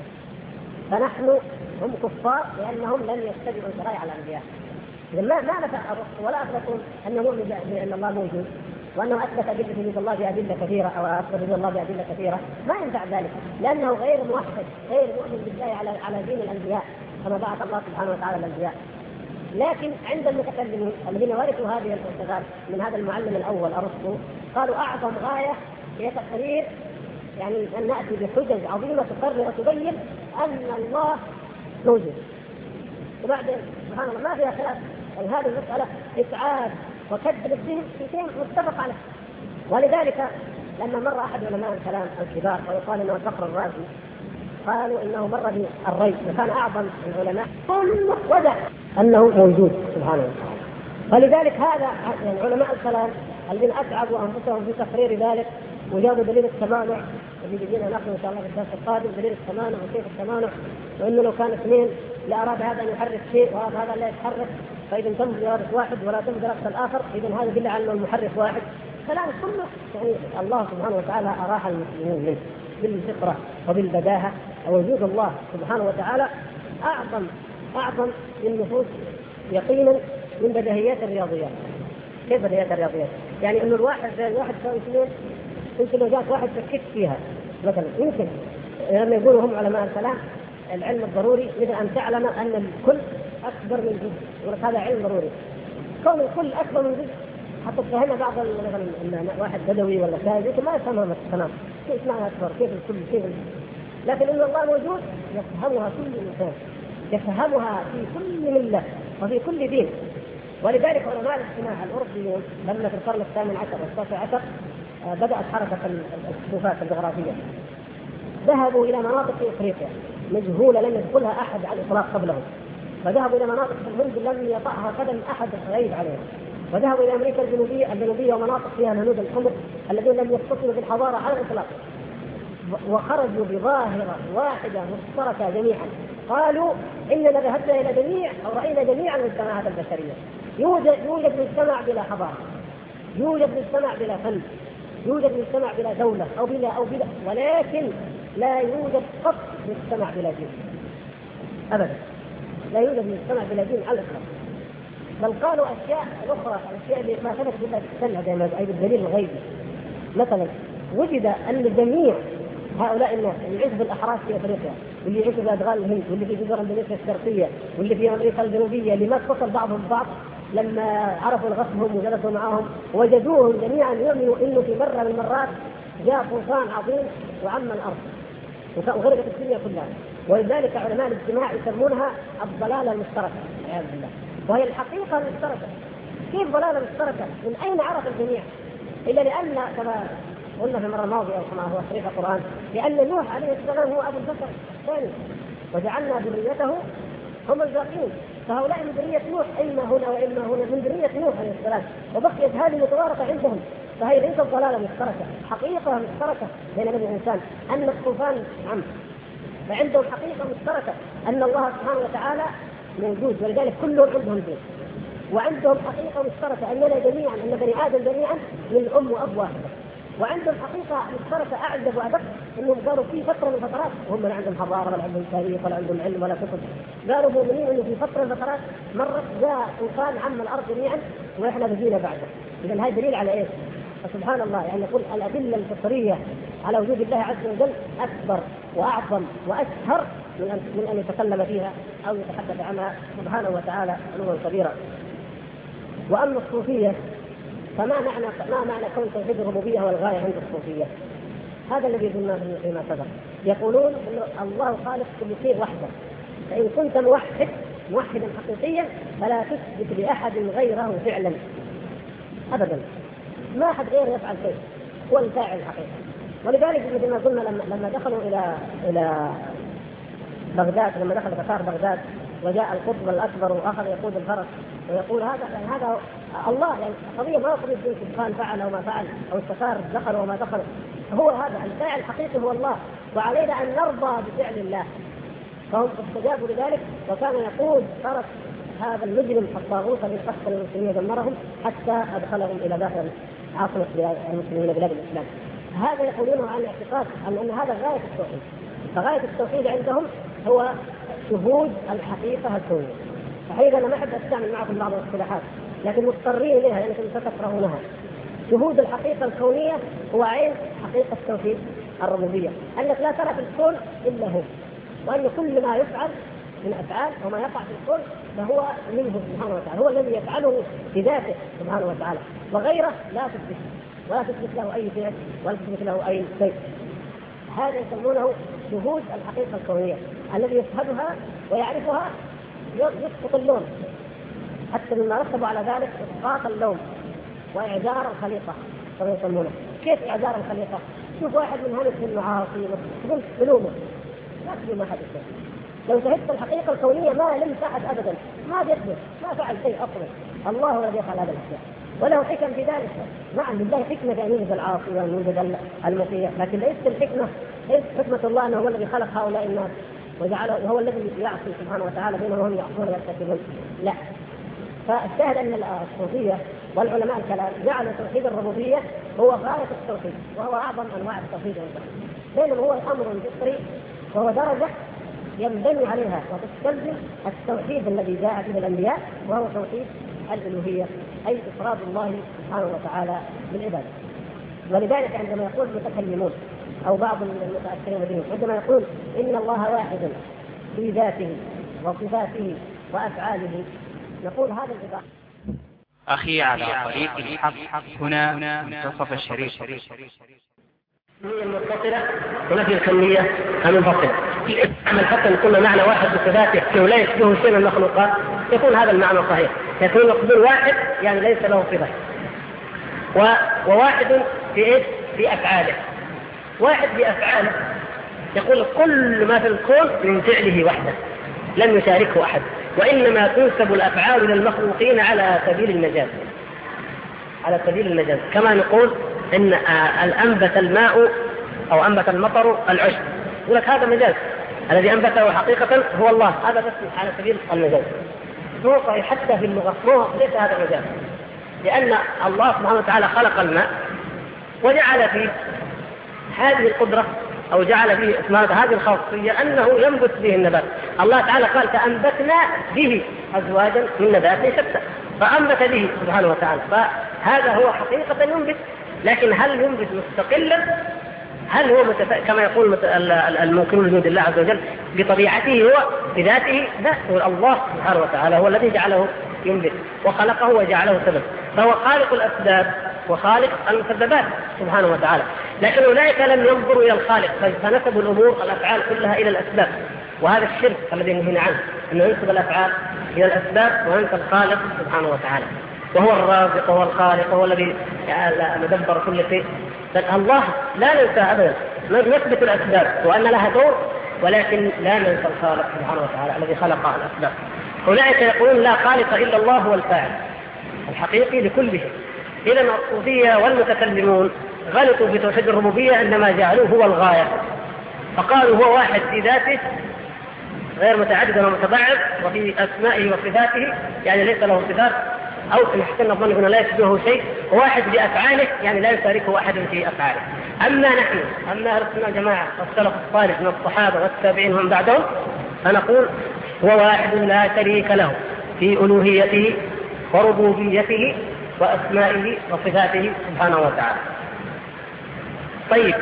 فنحن هم كفار لأنهم لم يتبعوا شرائع الأنبياء. إذا ما نفع الرسل ولا أثبتوا أنه نؤمن بأن الله موجود وأنه أثبت أدلة وجود الله بأدلة كثيرة أو أثبت وجود الله بأدلة كثيرة، ما ينفع ذلك لأنه غير موحد غير مؤمن بالله على دين الأنبياء كما بعث الله سبحانه وتعالى الأنبياء. لكن عند المتكلمين الذين ورثوا هذه المعتقدات من هذا المعلم الأول أرسطو قالوا أعظم غاية هي تقرير، يعني أن نأتي بحجج عظيمة تقرر وتبين أن الله موجود. وبعدين سبحان الله ما فيها خلاف، يعني هذه المسألة إسعاد وكذب الذهن في شيء متفق عليه. ولذلك لما مر أحد علماء الكلام الكبار ويقال إنه الفخر الرازي قالوا إنه مر بالري وكان أعظم العلماء كله وجد أنه موجود سبحانه وتعالى. فلذلك هذا يعني علماء الكلام الذين أتعبوا أنفسهم في تقرير ذلك وجابوا دليل التمانع الذي بيجينا نحن إن شاء الله في الدرس القادم، دليل التمانع وكيف التمانع، وإنه لو كان اثنين لأراد هذا أن يحرك شيء وأراد هذا لا يتحرك، فإذا تم إرادة واحد ولا تم إرادة الآخر إذا هذا يدل على أن المحرك واحد. كلام كله يعني الله سبحانه وتعالى أراح المسلمين منه بالفطرة وبالبداهة. ووجود الله سبحانه وتعالى أعظم للنفوس يقينا من بديهيات الرياضيات. كيف بديهيات الرياضيات؟ يعني إنه الواحد زي الواحد يساوي اثنين، يمكن لو جاءت واحد شكك فيها مثلا، يمكن لما يقولوا هم علماء الكلام العلم الضروري مثل أن تعلم أن الكل أكبر من جزء، يقول هذا علم ضروري. كون الكل أكبر من جزء حتى تفهمنا بعض مثلا واحد بدوي ولا كاذب ما يفهمها تمام كيف معنى أكبر، كيف الكل كيف. لكن إن الله موجود يفهمها كل إنسان، يفهمها في كل ملة وفي كل دين. ولذلك علماء الاجتماع الأوروبيون لما في القرن الثامن عشر والتاسع عشر بدأت حركة الكشوفات الجغرافية، ذهبوا إلى مناطق في أفريقيا مجهولة لم يدخلها أحد على الإطلاق قبلهم، وذهبوا إلى مناطق في الهند لم يطأها قدم أحد غريب عليها، وذهبوا إلى أمريكا الجنوبية ومناطق فيها الهنود الحمر الذين لم يتصلوا بالحضارة على الإطلاق، وخرجوا بظاهرة واحدة مشتركة جميعا. قالوا إننا ذهبنا إلى جميع أو رأينا جميع المجتمعات البشرية، يوجد مجتمع بلا حضارة، يوجد مجتمع بلا فن، يوجد مجتمع بلا دولة أو بلا ولكن لا يوجد قط مجتمع بلا دين أبدا، لا يوجد مجتمع بلا دين على الإطلاق. بل قالوا أشياء أخرى، الأشياء اللي ما ثبت إلا تستنى زي أي بالدليل الغيبي. مثلا وجد أن جميع هؤلاء الناس اللي يعيشوا في الأحراش في أفريقيا واللي يعيشوا في أدغال الهند واللي في جزر اندونيسيا الشرقية واللي في أمريكا الجنوبية اللي ما اتصل بعضهم ببعض، لما عرفوا لغتهم وجلسوا معهم وجدوهم جميعا يؤمنوا إنه في مرة من المرات جاء طوفان عظيم وعم الأرض وغرقت الدنيا كلها. ولذلك علماء الاجتماع يسمونها الضلالة المشتركة والعياذ بالله، وهي الحقيقة المشتركة. كيف ضلالة مشتركة؟ من أين عرف الجميع؟ إلا لأن كما قلنا في المرة الماضية وكما هو صريح القرآن لأن نوح عليه السلام هو أبو البشر الثاني وجعلنا ذريته هم الباقين، فهؤلاء من ذرية نوح إما هنا وإما هنا من ذرية نوح عليه السلام، وبقيت هذه متوارثة عندهم. فهي ليست ضلالة مشتركة، حقيقة مشتركة بين بني الإنسان أن الطوفان عم، فعندهم حقيقة مشتركة أن الله سبحانه وتعالى موجود، ولذلك كلهم عندهم دين. وعندهم حقيقة مشتركة أننا جميعا أن بني آدم جميعا من أم وأب واحدة. وعندهم حقيقة مشتركة أعجب وأدق أنهم قالوا في فترة من الفترات وهم لا عندهم حضارة ولا عندهم تاريخ ولا عندهم علم ولا كتب، قالوا مؤمنين أنه في فترة من الفترات مرت جاء طوفان عم الأرض جميعا وإحنا بجينا بعده. إذا هذا دليل على إيش؟ فسبحان الله يعني يقول الأدلة الفطرية على وجود الله عز وجل أكبر وأعظم وأشهر من أن يتكلم فيها أو يتحدث عنها سبحانه وتعالى علوا كبيرا. وأما الصوفية فما معنى كون توحيد الربوبية هو الغاية عند الصوفية؟ هذا الذي قلنا فيما سبق، يقولون أن الله خالق كل شيء وحده، فإن كنت موحدا حقيقيا فلا تثبت لأحد غيره فعلا أبدا، ما أحد غيره يفعل شيء، هو الفاعل الحقيقي. ولذلك مثل ما قلنا لما دخلوا إلى بغداد، لما دخل تتار بغداد وجاء القطب الأكبر وأخذ يقود الفرس ويقول هذا الله، يعني قضية ما قضية الإنسان فعل أو ما فعل أو التتار دخلوا وما دخلوا، هو هذا الفاعل الحقيقي هو الله، وعلينا أن نرضى بفعل الله. فهم استجابوا لذلك وكان يقود فرس هذا المجرم الطاغوت الذي قتل المسلمين ودمرهم حتى أدخلهم إلى داخل عاصمة المسلمين بلاد الإسلام. هذا يقولونه عن الاعتقاد أن هذا غاية التوحيد. فغاية التوحيد عندهم هو شهود الحقيقة الكونية. صحيح أنا ما أحب أستعمل معكم بعض الاصطلاحات لكن مضطرين إليها لأنكم ستكرهونها. شهود الحقيقة الكونية هو عين حقيقة توحيد الربوبية، أنك لا ترى في الكون إلا هو، وأن كل ما يفعل من أفعال وما يقع في الكون فهو منه سبحانه وتعالى، هو الذي يفعله بذاته سبحانه وتعالى، وغيره لا تثبت ولا تثبت له أي فعل ولا تثبت له أي شيء. هذا يسمونه شهود الحقيقة الكونية، الذي يشهدها ويعرفها يسقط اللوم، حتى مما رتب على ذلك إسقاط اللوم وإعذار الخليقة كما يسمونه. كيف إعذار الخليقة؟ شوف واحد من هذه المعاصي تقول تلومه، لا تلوم أحد. لو شهدت الحقيقة الكونية ما لم أحد أبدا، ما بيقدر، ما فعل شيء أصلا، الله هو الذي يفعل هذا الأشياء وله حكم في ذلك. نعم لله حكمة أن يوجد العاصي وأن يوجد المطيع، لكن ليست الحكمة حكمة الله أنه هو الذي خلق هؤلاء الناس وجعله وهو الذي يعصي سبحانه وتعالى بينهم وهم يعصون ويرتكبون، لا. فالشاهد أن الصوفية والعلماء الكلام جعلوا توحيد الربوبية هو غاية التوحيد وهو أعظم أنواع التوحيد عندهم، بينما هو الأمر الفطري وهو درجة ينبني عليها وتستلزم التوحيد الذي جاء به الأنبياء وهو توحيد الألوهية، أي إفراد الله سبحانه وتعالى بالعبادة. ولذلك عندما يقول المتكلمون أو بعض المتأثرين بهم عندما يقول إن الله واحد في ذاته وصفاته وأفعاله، نقول هذا الإضافة. أخي على طريق الحق هنا منتصف الشريف. هي المتصلة ونفي الكمية المنفصلة. عمل حتى أن كل معنى واحد بصفاته ولا يشبه شيء من المخلوقات يكون هذا المعنى صحيح، يكون المقبول واحد يعني ليس له صفة، وواحد في إيش؟ في أفعاله. واحد في أفعاله يقول كل ما في الكون من فعله وحده لم يشاركه أحد، وإنما تنسب الأفعال للمخلوقين على سبيل المجاز، على سبيل المجاز. كما نقول إن أنبت الماء أو أنبت المطر العشب، يقول لك هذا مجاز، الذي أنبته حقيقة هو الله، هذا بس على سبيل المجاز. نوقع حتى في اللغة ليس هذا مجاز، لأن الله سبحانه وتعالى خلق الماء وجعل فيه هذه القدرة أو جعل فيه هذه الخاصية أنه ينبت به النبات. الله تعالى قال فأنبتنا به أزواجا من نبات شتى، فأنبت به سبحانه وتعالى، فهذا هو حقيقة ينبت. لكن هل ينبت مستقلا؟ هل هو كما يقول المنكرون لوجود الله عز وجل بطبيعته هو بذاته؟ لا، هو الله سبحانه وتعالى هو الذي جعله ينبت وخلقه وجعله سبب، فهو خالق الأسباب وخالق المسببات سبحانه وتعالى. لكن أولئك لم ينظروا إلى الخالق فنسبوا الأمور الأفعال كلها إلى الأسباب، وهذا الشرك الذي نهينا عنه، أنه ينسب الأفعال إلى الأسباب وينسب الخالق سبحانه وتعالى، وهو الرازق وهو الخالق وهو الذي مدبر كل شيء. الله لا ننسى أبدا، نثبت الأسباب وأن لها دور، ولكن لا ننسى الخالق سبحانه وتعالى الذي خلق الأسباب. أولئك يقولون لا خالق إلا الله هو الفاعل الحقيقي لكل شيء. إذا الصوفية والمتكلمون غلطوا في توحيد الربوبية عندما جعلوه هو الغاية، فقالوا هو واحد في ذاته غير متعدد ومتبعض، وفي أسمائه وصفاته يعني ليس له صفات، أو إن حسن الظن هنا لا يشبهه شيء، وواحد بأفعاله يعني لا يشاركه أحد في أفعاله. أما نحن أهل السنة والجماعة والسلف الصالح من الصحابة والتابعين ومن بعدهم فنقول هو واحد لا شريك له في ألوهيته وربوبيته وأسمائه وصفاته سبحانه وتعالى. طيب،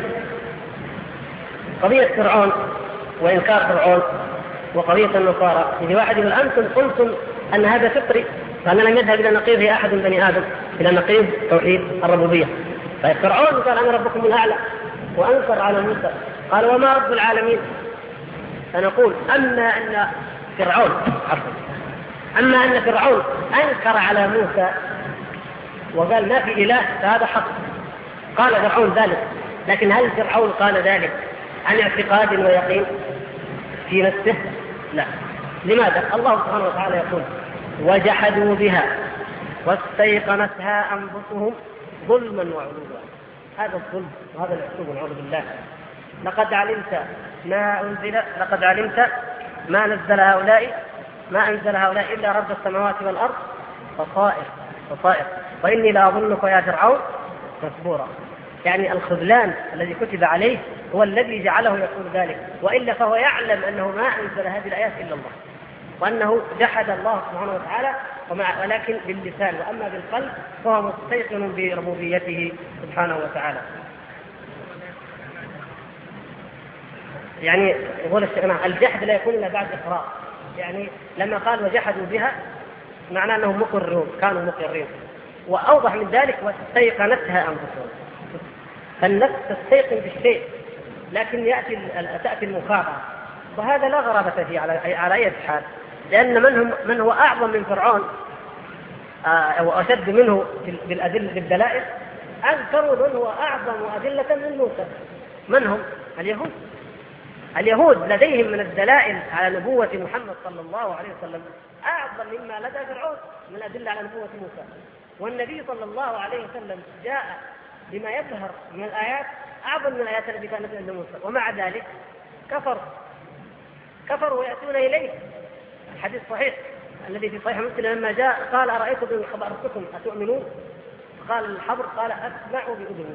قضية فرعون وإنكار فرعون وقضية النصارى، إذا واحد يقول أنتم قلتم أن هذا فطري، فأنا لم يذهب إلى نقيضه أحد بني آدم، إلى نقيض توحيد الربوبية. ففرعون قال أنا ربكم الأعلى وأنكر على موسى، قال وما رب العالمين. فنقول أما أن فرعون أنكر على موسى وقال ما في إله فهذا حق، قال فرعون ذلك، لكن هل فرعون قال ذلك عن اعتقاد ويقين في نفسه؟ لا. لماذا؟ الله سبحانه وتعالى يقول وجحدوا بها واستيقنتها أنفسهم ظلما وعلوا. هذا الظلم وهذا العصوب نعوذ بالله. لقد علمت ما نزل هؤلاء ما أنزل هؤلاء إلا رب السماوات والأرض فصائر وإني لأظنك يا فرعون مسبورا. يعني الخذلان الذي كتب عليه هو الذي جعله يقول ذلك، وإلا فهو يعلم أنه ما أنزل هذه الآيات إلا الله، وأنه جحد الله سبحانه وتعالى ولكن باللسان، وأما بالقلب فهو مستيقن بربوبيته سبحانه وتعالى. يعني يقول الشيخ الجحد لا يكون إلا بعد إقرار، يعني لما قال وجحدوا بها معناه أنهم مقرون، كانوا مقرين، وأوضح من ذلك واستيقنتها أنفسهم. فالنفس تستيقن بالشيء لكن تأتي المخاطرة، وهذا لا غرابة فيه على أي حال، لأن من هو أعظم من فرعون وأشد منه بالدلائل أذكروا من هو أعظم أدلة من موسى. من هم؟ اليهود لديهم من الدلائل على نبوة محمد صلى الله عليه وسلم أعظم مما لدى فرعون من الأدلة على نبوة موسى. والنبي صلى الله عليه وسلم جاء بما يظهر من الآيات أعظم من الآيات التي كانت عند موسى، ومع ذلك كفروا ويأتون إليه. الحديث صحيح الذي في صحيح مسلم لما جاء قال أرأيتم إن خبرتكم أتؤمنون؟ قال الحبر قال أسمع بأذني.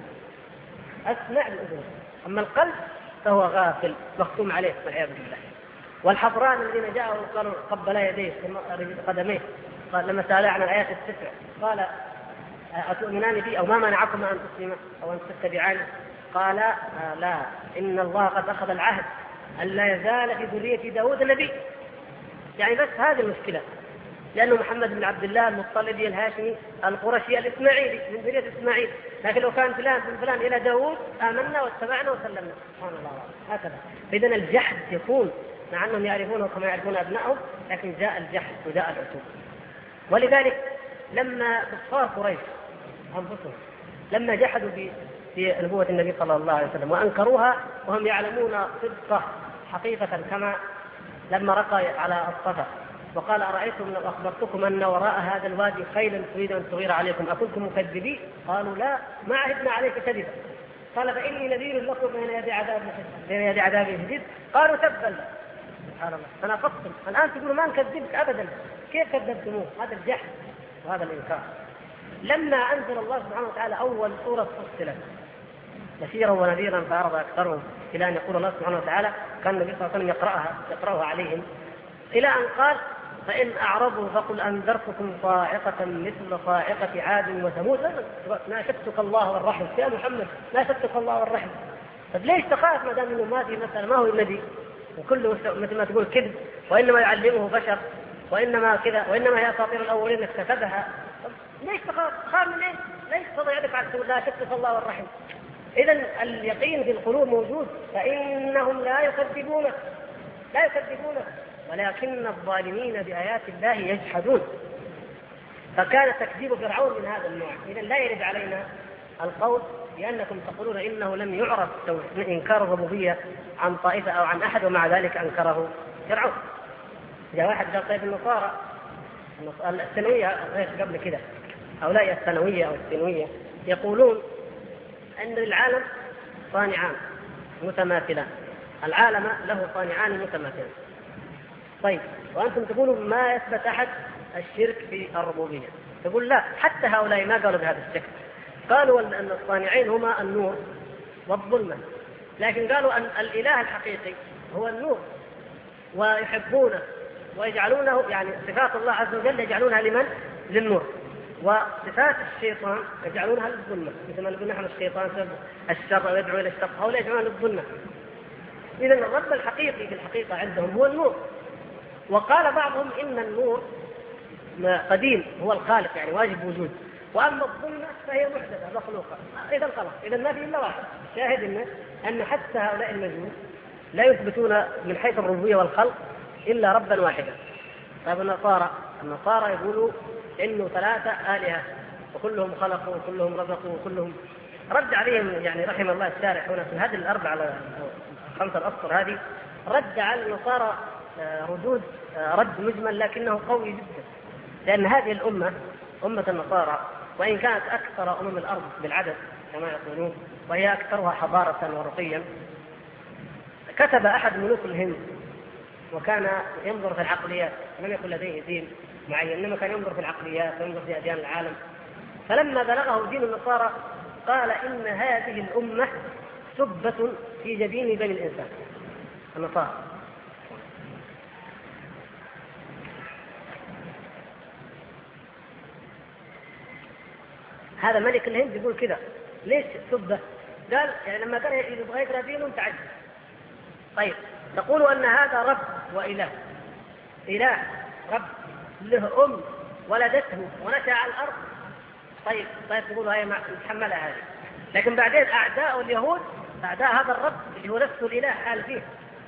أما القلب فهو غافل مختوم عليه والعياذ بالله. والحبران الذين جاءوا قالوا قبلا يديه قدميه، قال لما سأل عن الآيات التسع قال أتؤمنان بي أو ما منعكم أن تسلموا أو أن تتبعان؟ قال لا، إن الله قد أخذ العهد أن لا يزال في ذرية داود نبي. يعني بس هذه المشكلة، لأنه محمد بن عبد الله المطلبي الهاشمي القرشي الإسماعيلي من ذرية إسماعيل، لكن لو كان فلان من فلان إلى داود آمنا واتبعنا وسلمنا. سبحان الله هكذا. إذن الجحد يكون مع أنهم يعرفونه كما يعرفون أبنائهم، لكن جاء الجحد وجاء العتوب. ولذلك لما كفار قريش أنفسهم لما جحدوا في نبوة النبي صلى الله عليه وسلم وأنكروها وهم يعلمون صدقه حقيقة، كما لما رقى على الصفا وقال أرأيتم لو أخبرتكم أن وراء هذا الوادي خيلا تريد أن تغير عليكم أكنتم مكذبين؟ قالوا لا، ما عهدنا عليك كذبا. قال فإني نذير لكم بين يدي عذاب شديد. قالوا تبا. سبحان الله، تناقضتم الآن تقولوا ما نكذبك أبدا، كيف كذبتموه؟ هذا الجحد وهذا الإنكار. لما أنزل الله سبحانه وتعالى أول سورة فصلت بشيرا ونذيرا فأعرض أكثرهم إلى أن يقول الله سبحانه وتعالى كان النبي صلى الله عليه وسلم يقرأها عليهم إلى أن قال فإن أعرضوا فقل أنذرتكم صاعقة مثل صاعقة عاد وثمود. ناشدتك الله والرحم يا محمد، ناشدتك الله والرحم. طيب ليش تخاف ما دام إنه ما في مثلا ما هو النبي وكله مثل ما تقول كذب، وإنما يعلمه بشر، وإنما كذا، وإنما هي أساطير الأولين اكتسبها؟ ليش تخاف من إيه؟ ليش تضيعك على تقول لا شدتك الله والرحم؟ إذن اليقين في القلوب موجود، فإنهم لا يكذبونك ولكن الظالمين بآيات الله يجحدون. فكان تكذيب فرعون من هذا النوع. إذن لا يرد علينا القول لأنكم تقولون إنه لم يعرف إنكار الربوبية عن طائفة أو عن أحد ومع ذلك أنكره فرعون. جاء واحد قال طيب النصارى الثانوية قبل كده، هؤلاء الثانوية أو الثانوية يقولون أن العالم صانعان متماثلان، العالم له صانعان متماثلان. طيب وأنتم تقولوا ما يثبت أحد الشرك في الربوبية. تقول لا، حتى هؤلاء ما قالوا بهذا الشكل، قالوا أن الصانعين هما النور والظلمة، لكن قالوا أن الإله الحقيقي هو النور ويحبونه ويجعلونه، يعني صفات الله عز وجل يجعلونها لمن؟ للنور، وصفات الشيطان يجعلونها للظلمة، مثل ما نقول نحن الشيطان سبب الشر ويدعو إلى الشر، هؤلاء يجعلونها للظلمة. إذن الرب الحقيقي في الحقيقة عندهم هو النور. وقال بعضهم إن النور قديم هو الخالق، يعني واجب وجود، وأما الظلمة فهي محدثة مخلوقة. إذن خلاص، إذن ما في إلا واحد. شاهد أن حتى هؤلاء المجوس لا يثبتون من حيث الربوبية والخلق إلا ربا واحدا. طيب النصارى يقولوا إنه 3 آلهة وكلهم خلقوا وكلهم رزقوا وكلهم. رد عليهم يعني رحم الله الشارح هنا في هذه الأربع على 5 الأسطر هذه، رد على النصارى ردود رد مجمل لكنه قوي جدا، لأن هذه الأمة أمة النصارى وإن كانت أكثر أمم الأرض بالعدد كما يقولون وهي أكثرها حضارة ورقيا، كتب أحد ملوك الهند وكان ينظر في العقليات، لم يكن لديه دين معين، إنما كان ينظر في العقليات وينظر في أديان العالم. فلما بلغه دين النصارى قال إن هذه الأمة سبة في جبين بني الإنسان النصارى. هذا ملك الهند يقول كذا. ليش سبة؟ قال يعني لما كان يبغى يقرأ دينهم تعجب. طيب تقول أن هذا رب وإله، إله رب له أم ولدته ونشأ على الأرض. طيب تقولوا هي نتحملها هذه. لكن بعدين أعداء اليهود، أعداء هذا الرب اللي هو نفسه الإله حال فيه،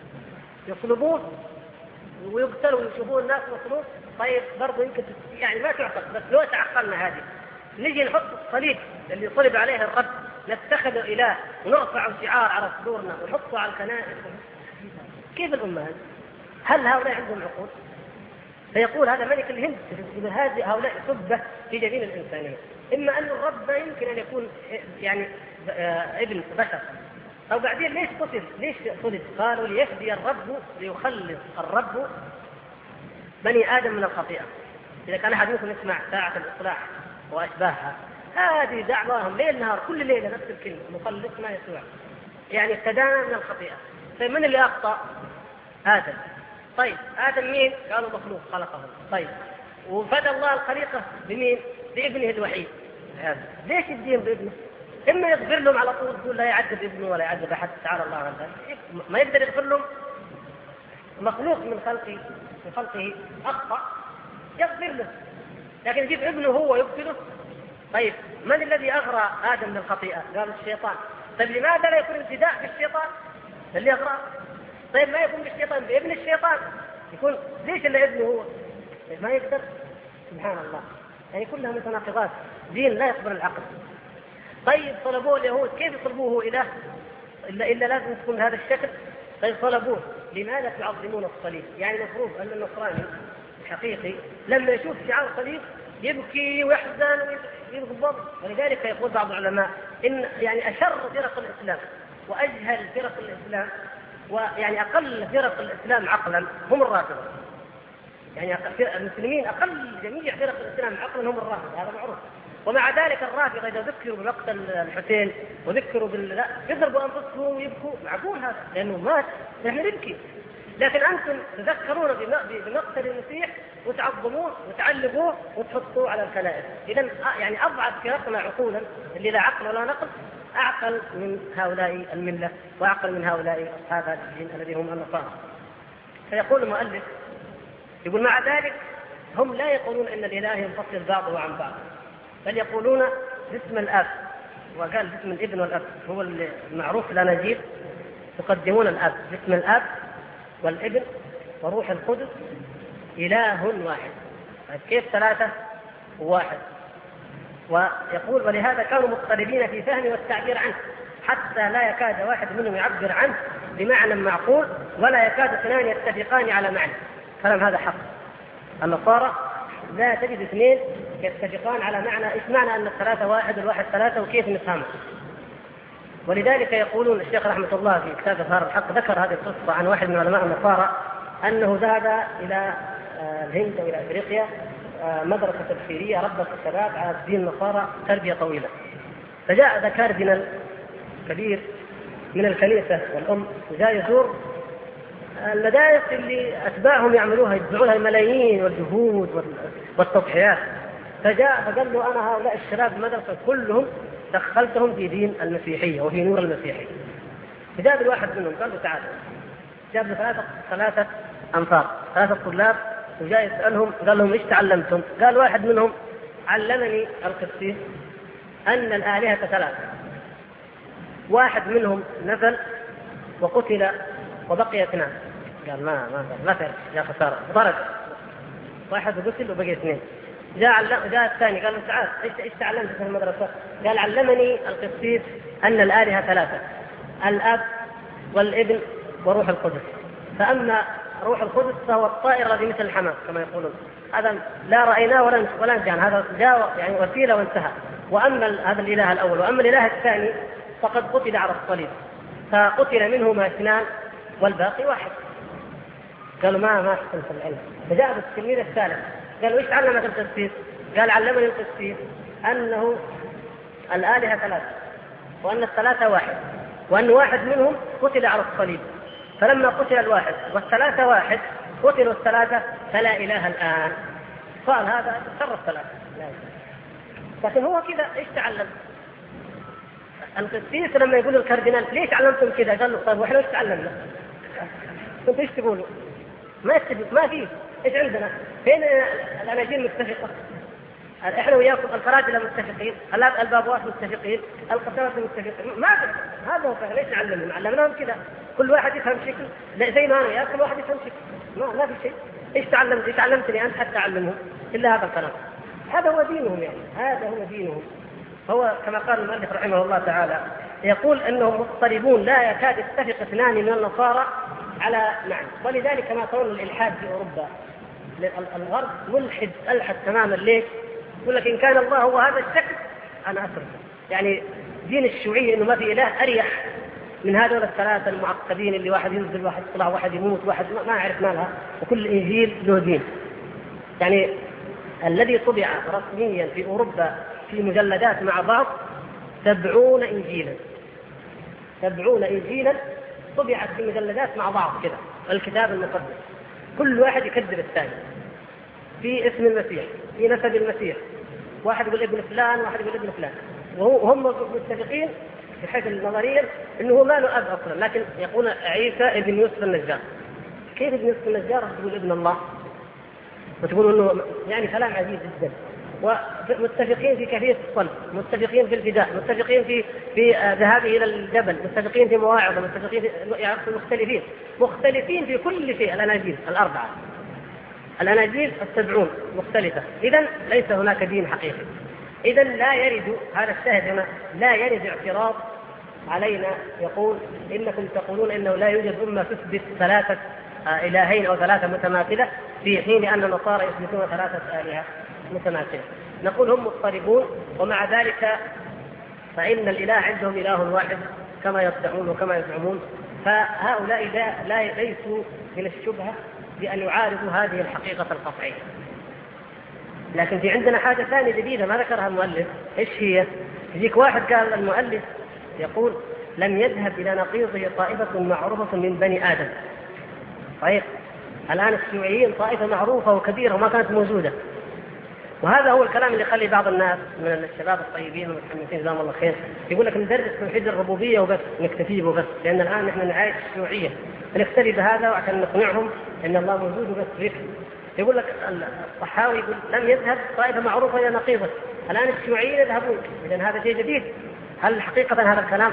يصلبون ويقتلوا ويشوفون الناس مصلوب. طيب برضو يمكن يعني ما تعقل، بس لو تعقلنا هذه نجي نحط الصليب اللي صلب عليه الرب نتخذه إله ونرفع شعار على صدورنا ونحطه على الكنائس. كيف الأمة هذه؟ هل هؤلاء عندهم عقول؟ فيقول هذا ملك الهند هؤلاء سبة في جبين الإنسانية. إما أن الرب يمكن أن يكون يعني ابن بشر، أو بعدين ليش قتل؟ ليش صلب؟ قالوا ليفدي الرب، ليخلص الرب بني آدم من الخطيئة. إذا كان أحد منكم يسمع ساعة الإصلاح وأشباهها، هذه دعواهم ليل نهار كل ليلة نفس الكلمة، مخلصنا يسوع، يعني ابتدانا من الخطيئة. طيب من اللي أخطأ؟ آدم. طيب آدم مين؟ قالوا مخلوق خلقه. طيب وفدى الله الخليقة بمين؟ بابنه الوحيد. ليش يدين بابنه؟ إما يغفر لهم على طول، يقول لا يعذب ابنه ولا يعذب أحد، تعالى الله عن ذلك. ما يقدر يغفر لهم، مخلوق من خلقه أخطأ يغفر له، لكن يجيب ابنه هو يقتله. طيب من الذي أغرى آدم للخطيئة؟ قالوا الشيطان. طيب لماذا لا يكون ابتداء بالشيطان اللي أغرى؟ طيب ما يكون بالشيطان بابن الشيطان يكون؟ ليش إلا ابنه هو؟ ما يقدر. سبحان الله، يعني كلها متناقضات، دين لا يقبل العقل. طيب طلبوه اليهود، كيف يطلبوه إله إلا لازم تكون بهذا الشكل؟ طيب طلبوه، لماذا تعظمون الصليب؟ يعني المفروض أن النصراني الحقيقي لما يشوف شعار الصليب يبكي ويحزن ويغضب. ولذلك يقول بعض العلماء إن يعني أشر فرق الإسلام وأجهل فرق الإسلام ويعني أقل فرق الإسلام عقلا هم الرافضة. يعني المسلمين أقل جميع فرق الإسلام عقلا هم الرافضة، هذا معروف. ومع ذلك الرافضة إذا ذكروا بمقتل الحسين وذكروا يضربوا أنفسهم ويبكوا، معقول هذا لأنه مات، نحن نبكي. لكن أنتم تذكرون بمقتل المسيح وتعظموه وتعلقوه وتحطوه على الكنائس. إذن يعني أضعف فرقنا عقولا اللي لا عقل ولا نقل أعقل من هؤلاء الملة وأعقل من هؤلاء أصحاب الدين الذين هم النصارى. فيقول المؤلف يقول مع ذلك هم لا يقولون إن الإله ينفصل بعضه عن بعض، بل يقولون باسم الآب، وقال باسم الابن والأب هو المعروف في الأناجيل، يقدمون الآب باسم الآب والابن وروح القدس إله واحد. كيف ثلاثة وواحد؟ ويقول ولهذا كانوا مضطربين في فهم والتعبير عنه، حتى لا يكاد واحد منهم يعبر عنه بمعنى معقول، ولا يكاد اثنان يتفقان على معنى. كلام هذا حق. النصارى لا تجد اثنين يتفقان على معنى، ايش معنى ان الثلاثة واحد والواحد ثلاثة وكيف نفهمه. ولذلك يقولون الشيخ رحمة الله في كتاب إظهار الحق ذكر هذه القصة عن واحد من علماء النصارى أنه ذهب إلى الهند أو إلى أفريقيا مدرسة تبشيرية ربت الشباب على دين النصارى تربية طويلة. فجاء ذا كاردينال كبير من الكنيسة والأم وجاء يزور المدارس اللي أتباعهم يعملوها يدفعوا لها الملايين والجهود والتضحيات. فجاء فقال له أنا هؤلاء الشباب المدرسة كلهم دخلتهم في دين المسيحية وفي نور المسيحية. فجاب الواحد منهم قال له تعال، جاب له ثلاثة أنفار، ثلاثة طلاب، وجاء يسألهم قال لهم إيش تعلمتم؟ قال واحد منهم علمني القسيس أن الآلهة ثلاثة. واحد منهم نزل وقتل وبقي اثنان. قال ما تعرف يا خسارة، ضرب واحد وقتل وبقي اثنين. جاء الثاني قال له تعال ايش تعلمت في المدرسة؟ قال علمني القسيس أن الآلهة ثلاثة، الأب والابن وروح القدس. فأما روح القدس فهو الطائر الذي مثل الحمام كما يقولون، هذا لا رأيناه ولا نجان، هذا جاء يعني وسيلة وانتهى. وأما هذا الإله الأول، وأما الإله الثاني فقد قتل على الصليب، فقتل منهما اثنان والباقي واحد. قالوا ما أحسن في العلم. فجاء التلميذ الثالث قالوا إيش علمك القسيس؟ قال علمني القسيس أنه الآلهة ثلاثة، وأن الثلاثة واحد، وأن واحد منهم قتل على الصليب، فلما قتل الواحد والثلاثة واحد قتلوا الثلاثة فلا إله الآن. قال هذا تصرف ثلاثة. لكن هو كذا إيش تعلم؟ القسيس لما يقول الكاردينال ليش علمتم كذا؟ قال له طيب وإحنا إيش تعلمنا؟ كنت إيش تقولوا؟ ما يتفق، ما فيه. إيش عندنا؟ فين الأناجيل متفقة؟ إحنا وياكم الفراجلة متفقين، البابوات متفقين، القساوسة متفقين، ما هذا هو فهم. ليش نعلمهم؟ علمناهم كذا كل واحد يفهم شكل، زي ما أنا وياك كل واحد يفهم شكل، ما في شيء. إيش تعلمت؟ إيش علمتني أنت حتى أعلمهم؟ إلا هذا الكلام. هذا هو دينهم، يعني هذا هو دينهم. هو كما قال المؤلف رحمه الله تعالى يقول أنهم مضطربون لا يكاد يتفق اثنان من النصارى على معنى. ولذلك ما ترون الإلحاد في أوروبا، الغرب ملحد ألحد تماما. ليه؟ يقول لك إن كان الله هو هذا الشكل أنا أترك. يعني دين الشيوعية إنه ما في إله أريح من هذول الثلاثة المعقدين اللي واحد ينزل واحد يطلع واحد يموت واحد ما أعرف مالها، وكل إنجيل له دين. يعني الذي طبع رسميا في أوروبا في مجلدات مع بعض 70 إنجيلا، 70 إنجيلا طبعت في مجلدات مع بعض كذا، الكتاب المقدس كل واحد يكذب الثاني في اسم المسيح، في نسب المسيح، واحد يقول ابن فلان واحد يقول ابن فلان، وهم متفقين في حيث النظرية انه هو ما له اب اصلا، لكن يقول عيسى ابن يوسف النجار. كيف ابن يوسف النجار تقول ابن الله؟ وتقول انه يعني كلام عجيب جدا. ومتفقين في كيفية الصلب، متفقين في الفداء، متفقين في ذهابه الى الجبل، متفقين في مواعظه، متفقين في مختلفين في كل شيء. الاناجيل الاربعه، الاناجيل 70 مختلفه. اذا ليس هناك دين حقيقي. اذا لا يرد هذا الشاهد هنا، لا يرد اعتراض علينا يقول انكم تقولون انه لا يوجد امه تثبت ثلاثه الهين او ثلاثه متماثله في حين ان النصارى يثبتون ثلاثه الهه متماثله. نقول هم مضطربون، ومع ذلك فإن الإله عندهم إله واحد كما يدعون وكما يزعمون. فهؤلاء ليسوا من الشبهة بأن يعارضوا هذه الحقيقة القطعية. لكن في عندنا حاجة ثانية جديدة ما ذكرها المؤلف. إيش هي؟ يجيك واحد قال المؤلف يقول لم يذهب إلى نقيضه طائفة معروفة من بني آدم. طيب الآن الشيوعيين طائفة معروفة وكبيرة وما كانت موجودة، وهذا هو الكلام اللي يخلي بعض الناس من الشباب الطيبين والمتحمسين جزاهم الله خير يقول لك ندرس توحيد الربوبيه وبس، نكتفي به بس، لان الان نحن نعايش الشيوعيه فنكتفي بهذا وعشان نقنعهم ان الله موجود وبس يكفي. يقول لك الصحاوي يقول لم يذهب طائفه معروفه الى نقيضه، الان الشيوعيين يذهبون. اذا هذا شيء جديد. هل حقيقه هذا الكلام؟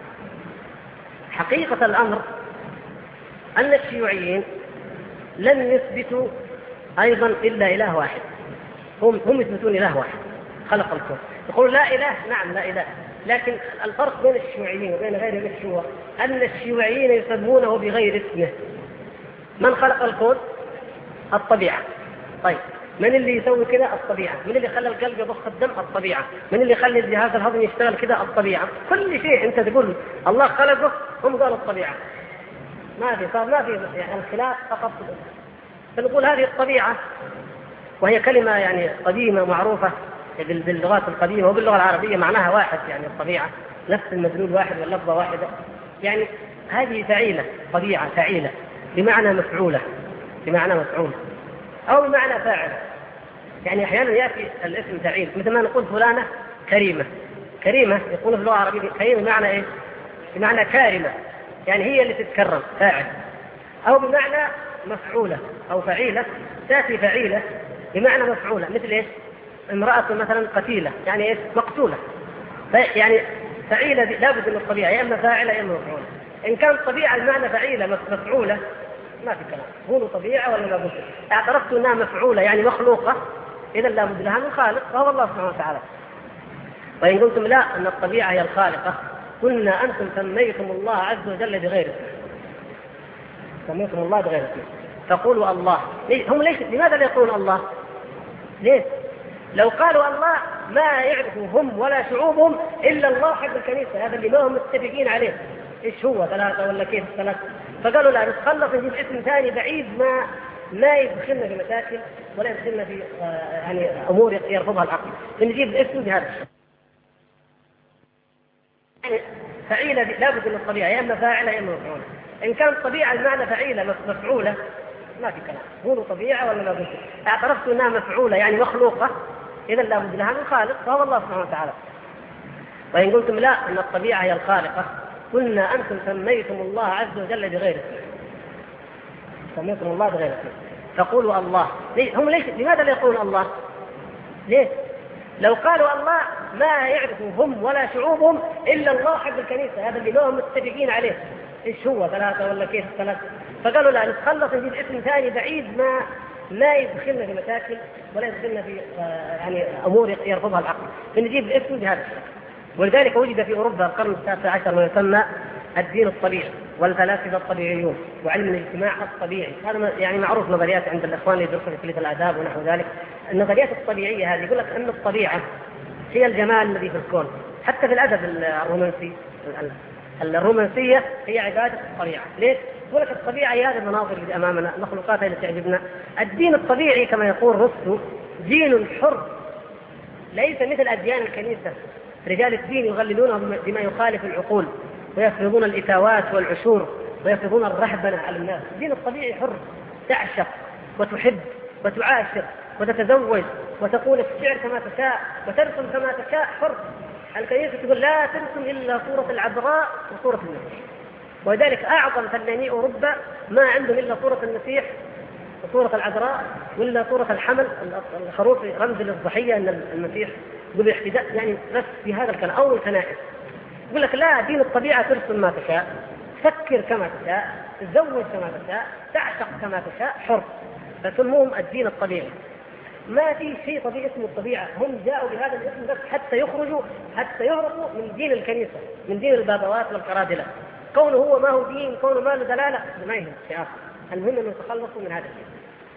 حقيقه الامر ان الشيوعيين لم يثبتوا ايضا الا اله واحد. هم يثبتون إله واحد خلق الكون، يقول لا إله. نعم لا إله، لكن الفرق بين الشيوعيين وبين غيرهم هو أن الشيوعيين يسمونه بغير اسمه. من خلق الكون؟ الطبيعة. طيب من اللي يسوي كذا؟ الطبيعة. من اللي خلى القلب يضخ الدم؟ الطبيعة. من اللي يخلي الجهاز الهضمي يشتغل كذا؟ الطبيعة. كل شيء أنت تقول الله خلقه هم قالوا الطبيعة. ما في يعني الخلاف فقط. فنقول هذه الطبيعة، وهي كلمة يعني قديمة معروفة باللغات القديمة وباللغة العربية معناها واحد، يعني الطبيعة نفس المدلول واحد واللفظة واحدة. يعني هذه فعيلة، طبيعة فعيلة بمعنى مفعولة، بمعنى مفعول أو بمعنى فاعلة. يعني أحيانا يأتي الاسم فعيل، مثل ما نقول فلانة كريمة. كريمة يقول في اللغة العربية كريمة بمعنى إيه؟ بمعنى كارمة، يعني هي اللي تتكرم، فاعل. أو بمعنى مفعولة أو فعيلة، تأتي فعيلة بمعنى مفعولة. مثل إيش؟ امرأة مثلا قتيلة، يعني إيش؟ مقتولة. يعني فعيلة لابد من الطبيعة يا إما فاعلة يا إما مفعولة. إن كان طبيعة بمعنى فعيلة مفعولة ما في كلام، قولوا طبيعة ولا لابد. اعترفت أنها مفعولة يعني مخلوقة، إذا لابد لها من خالق وهو الله سبحانه وتعالى. وإن قلتم لا أن الطبيعة هي الخالقة قلنا أنتم سميتم الله عز وجل بغير اسمه، سميتم الله بغير اسمه فقولوا الله. هم ليش؟ لماذا لا يقولون الله؟ ليه؟ لو قالوا الله ما يعرفوا هم ولا شعوبهم إلا الله حق الكنيسة، هذا اللي ما هم متفقين عليه. ايش هو 3 ولا كيف 3؟ فقالوا لا نتخلص نجيب اسم ثاني بعيد ما يدخلنا في مشاكل ولا يدخلنا في يعني امور يرفضها العقل، نجيب الاسم بهذا الشكل. يعني فعيله لابد من الطبيعه يا اما فاعله يا اما مفعوله. ان كانت طبيعه المعنى فعيله مفعوله ما في كلام، قولوا طبيعه ولا لا بد. اعترفتوا انها مفعوله يعني مخلوقه، اذا لابد لها من خالق فهو الله سبحانه وتعالى. وإن قلتم لا أن الطبيعة هي الخالقة قلنا أنتم سميتم الله عز وجل بغير اسمه، سميتم الله بغير اسمه فقولوا الله. هم لماذا لا يقولون الله؟ ليه؟ لو قالوا الله ما يعرفوا هم ولا شعوبهم إلا الله حق الكنيسة، هذا اللي لهم متفقين عليه إيش هو 3 ولا كيف 3. فقالوا لا نتخلص نجيب اسم ثاني بعيد ما يدخلنا في مشاكل ولا يدخلنا في يعني أمور يرفضها العقل، فنجيب الاسم بهذا الشكل. ولذلك وجد في أوروبا القرن ال19 ما يسمى الدين الطبيعي والفلاسفة الطبيعيون وعلم الاجتماع الطبيعي. هذا يعني معروف نظريات عند الإخوان اللي يدرسون في كلية الآداب ونحو ذلك. النظريات الطبيعية هذه يقول لك أن الطبيعة هي الجمال الذي في الكون. حتى في الأدب الرومانسي الرومانسية هي عبادة الطبيعة. ليش؟ يقول لك الطبيعة هي هذه المناظر اللي أمامنا، المخلوقات اللي تعجبنا. الدين الطبيعي كما يقول رسو دين حر، ليس مثل أديان الكنيسة رجال الدين يغللونهم بما يخالف العقول ويفرضون الإتاوات والعشور ويفرضون الرهبنة على الناس. الدين الطبيعي حر، تعشق وتحب وتعاشر وتتزوج وتقول الشعر كما تشاء وترسم كما تشاء، حر. الكنيسة تقول لا ترسم إلا صورة العذراء وصورة المسيح، ولذلك أعظم فناني أوروبا ما عندهم إلا صورة المسيح وصورة العذراء ولا صورة الحمل الخروف رمز للضحية أن المسيح يقول الاحتداء. يعني بس في هذا الكلام أو الكنائس يقول لك لا، دين الطبيعة ترسم ما تشاء، تفكر كما تشاء، تتزوج كما تشاء، تعشق كما تشاء، حر. فسموهم الدين الطبيعي. ما في شيء طبيعي اسمه الطبيعة، هم جاءوا بهذا الاسم بس حتى يهربوا من دين الكنيسة، من دين البابوات والقرادلة. كونه هو ما هو دين، كونه ما له دلالة، ما يهم شيء آخر، المهم أن يتخلصوا من هذا الشيء.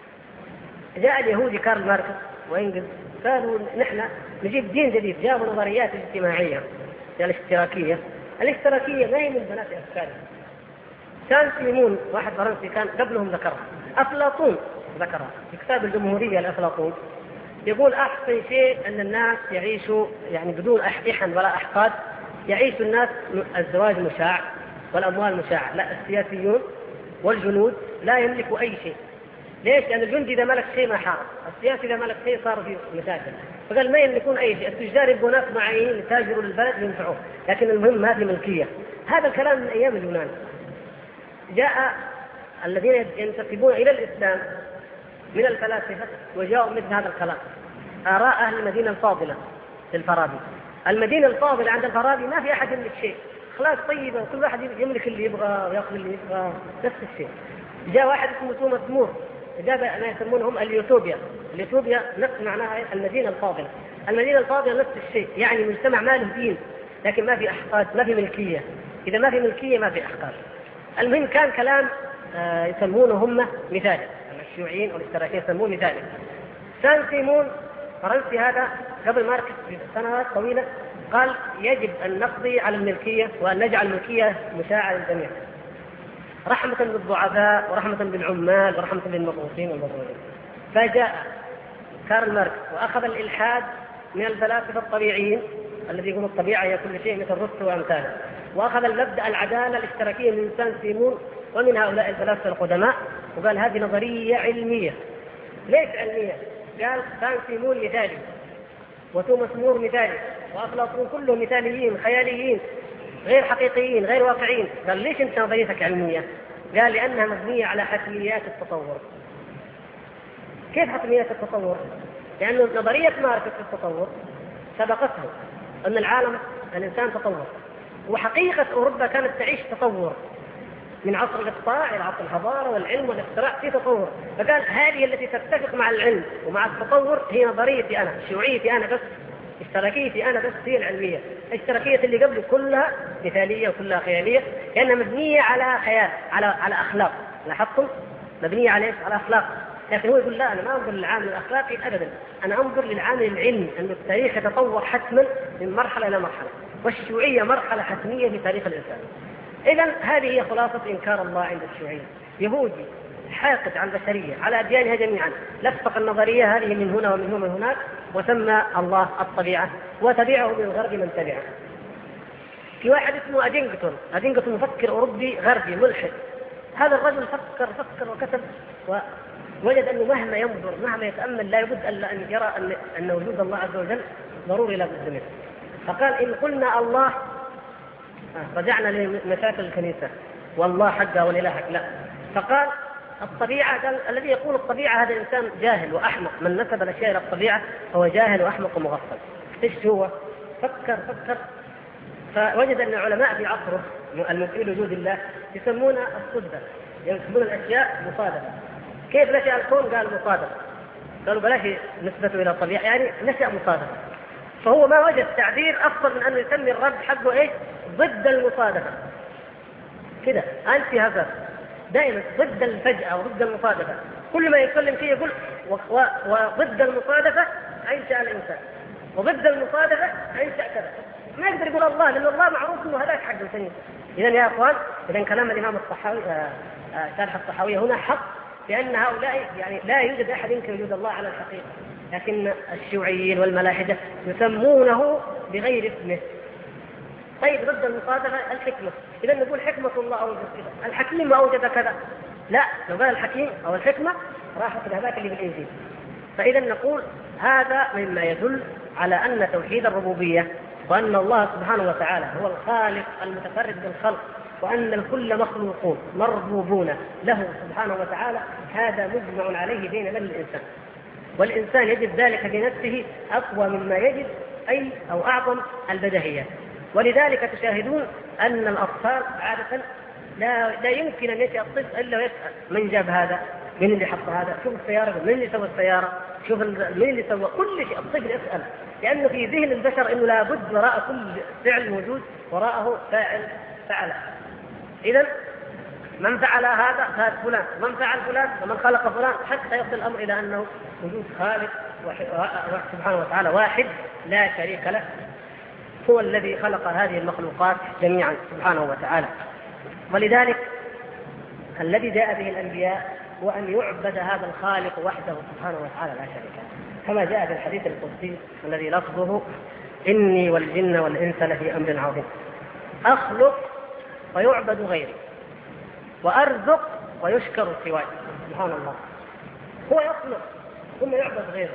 جاء اليهودي كارل ماركس وإنجلز قالوا نحن نجيب دين جديد، جابوا نظريات اجتماعية الاشتراكية ما هي من بنات أفكارهم. كان سيمون واحد فرنسي كان قبلهم ذكرها، أفلاطون ذكرها في كتاب الجمهورية لأفلاطون، يقول أحسن شيء أن الناس يعيشوا يعني بدون إحن ولا أحقاد، يعيش الناس الزواج مشاع والأموال مشاعة. لا، السياسيون والجنود لا يملكوا أي شيء. ليش؟ لأن الجندي إذا ملك شيء ما حارب، السياسي إذا ملك شيء صار فيه مشاكل. فقال ما يملكون أي شيء، التجار يبقوا ناس معينين يتاجروا للبلد ينفعوه، لكن المهم ما في ملكية. هذا الكلام من أيام اليونان. جاء الذين ينتسبون إلى الإسلام من الفلاسفة وجاءوا مثل هذا الكلام. آراء أهل المدينة الفاضلة للفارابي. المدينة الفاضلة عند الفارابي ما في أحد يملك شيء، أخلاق طيبة، كل واحد يملك اللي يبغى ويأخذ اللي يبغى، نفس الشيء. جاء واحد اسمه توماس مور، جاء ما يسمونهم اليوتوبيا. اليوتوبيا نفس معناها المدينة الفاضلة. المدينة الفاضلة نفس الشيء، يعني مجتمع ما له دين لكن ما في أحقاد، ما في ملكية. إذا ما في ملكية ما في أحقاد. المهم كان كلام يسمونه هم مثالي، الشيوعيين والاشتراكيين يسموه مثالي. سان سيمون فرنسي هذا قبل ماركس بسنوات طويلة قال يجب أن نقضي على الملكية وأن نجعل الملكية مشاعة للجميع، رحمة بالضعفاء ورحمة بالعمال ورحمة بالمضغوطين والمضغوطين. فجاء كارل ماركس وأخذ الإلحاد من الفلاسفة الطبيعيين الذي يقولون الطبيعة هي كل شيء مثل رسو وأمثاله، وأخذ المبدأ العدالة الاشتراكية من سان سيمون ومن هؤلاء الفلاسفة القدماء وقال هذه نظرية علمية. ليش علمية؟ قال سان سيمون مثالي وتوماس مور مثالي وأفلاطون كلهم مثاليين خياليين غير حقيقيين غير واقعيين. قال ليش أنت نظريتك علمية؟ قال لأنها مبنية على حتميات التطور. كيف حتميات التطور؟ لأن نظرية ماركس في التطور سبقته أن الإنسان تطور، وحقيقة أوروبا كانت تعيش تطور من عصر الإقطاع إلى عصر الحضارة والعلم والاختراع في تطور. فقال هذه التي تتفق مع العلم ومع التطور هي نظريتي أنا، شيوعيتي أنا بس، اشتراكيتي أنا بس هي العلمية. الاشتراكية اللي قبل كلها مثالية وكلها خيالية لأنها مبنية على خيال، على أخلاق. لاحظتم؟ مبنية على إيش؟ على أخلاق. لكن هو يقول لا، أنا ما أنظر للعامل الأخلاقي أبدا، أنا أنظر للعامل العلمي، أن التاريخ يتطور حتما من مرحلة إلى مرحلة، والشيوعية مرحلة حتمية في تاريخ الإنسان. إذن هذه هي خلاصة إنكار الله عند الشيوعيين. يهودي حاقد على البشرية على أديانها جميعا، لفق النظرية هذه من هنا ومن هنا ومن هناك، وسمى الله الطبيعة، وتبعه من الغرب من تبعه. في واحد اسمه أدينغتون مفكر أوروبي غربي ملحد. هذا الرجل فكر وكتب، ووجد أنه مهما ينظر مهما يتأمل لا يبد ألا أن يرى أن وجود الله عز وجل ضروري لا بد منه. فقال إن قلنا الله رجعنا لمشاكل الكنيسة والله حقا والإله حق، لا. فقال الطبيعة، الذي يقول الطبيعة هذا إنسان جاهل وأحمق، من نسب الأشياء إلى الطبيعة هو جاهل وأحمق ومغفل. إيش هو؟ فكر فوجد أن العلماء في عصره المنكرين لوجود الله يسمون الصدفة، يسمون الأشياء مصادفة. كيف نشأ الكون؟ قال مصادفة. قالوا بلاش نسبته إلى الطبيعة، يعني نشأ مصادفة. فهو ما وجد تعبير أفضل من أن يسمي الرب حقه إيش؟ ضد المصادفة. كده أنت هذا دائما ضد الفجأة وضد المصادفة. كل ما يتكلم فيه يقول وضد المصادفة أنشأ الإنسان، وضد المصادفة أنشأ كذا. ما يقدر يقول الله، لأن الله معروف أنه هذاك حق الثاني. إذن يا أخوان، إذن كلام الإمام الطحاوي شارح الطحاوية هنا حق، لأن هؤلاء يعني لا يوجد أحد ينكر وجود الله على الحقيقة، لكن الشيوعيين والملاحدة يسمونه بغير اسمه. طيب ضد المصادفة الحكمة، إذا نقول حكمة الله أوجد كذا، الحكيم ما أوجد كذا، لا، لو قال الحكيم أو الحكمة راحت لهذاك اللي بالإنجيل. فإذا نقول هذا مما يدل على أن توحيد الربوبية وأن الله سبحانه وتعالى هو الخالق المتفرد بالخلق، وأن الكل مخلوقون مربوبون له سبحانه وتعالى، هذا مجمع عليه بين من الإنسان، والإنسان يجد ذلك بنفسه أقوى مما يجد أو أعظم البديهيات. ولذلك تشاهدون أن الأطفال عادة لا يمكن أن يأتي الطفل إلا ويسأل من جاب هذا، من اللي حط هذا، شوف السيارة، من اللي سوى السيارة، شوف من اللي سوى، كل شيء الطفل يسأل، لأنه في ذهن البشر أنه لا بد وراء كل فعل موجود وراءه فاعل فعله. إذن من فعل هذا فلان، من فعل فلان، ومن خلق فلان، حتى يصل الأمر إلى أنه وجود خالق سبحانه وتعالى واحد لا شريك له، هو الذي خلق هذه المخلوقات جميعا سبحانه وتعالى. ولذلك الذي جاء به الأنبياء هو أن يعبد هذا الخالق وحده سبحانه وتعالى لا شريك له، كما جاء في الحديث القدسي الذي لفظه إني والجن والإنس لفي أمر عظيم، أخلق ويعبد غيري، وأرزق ويشكر سواي. سبحان الله، هو يخلق ثم يعبد غيره.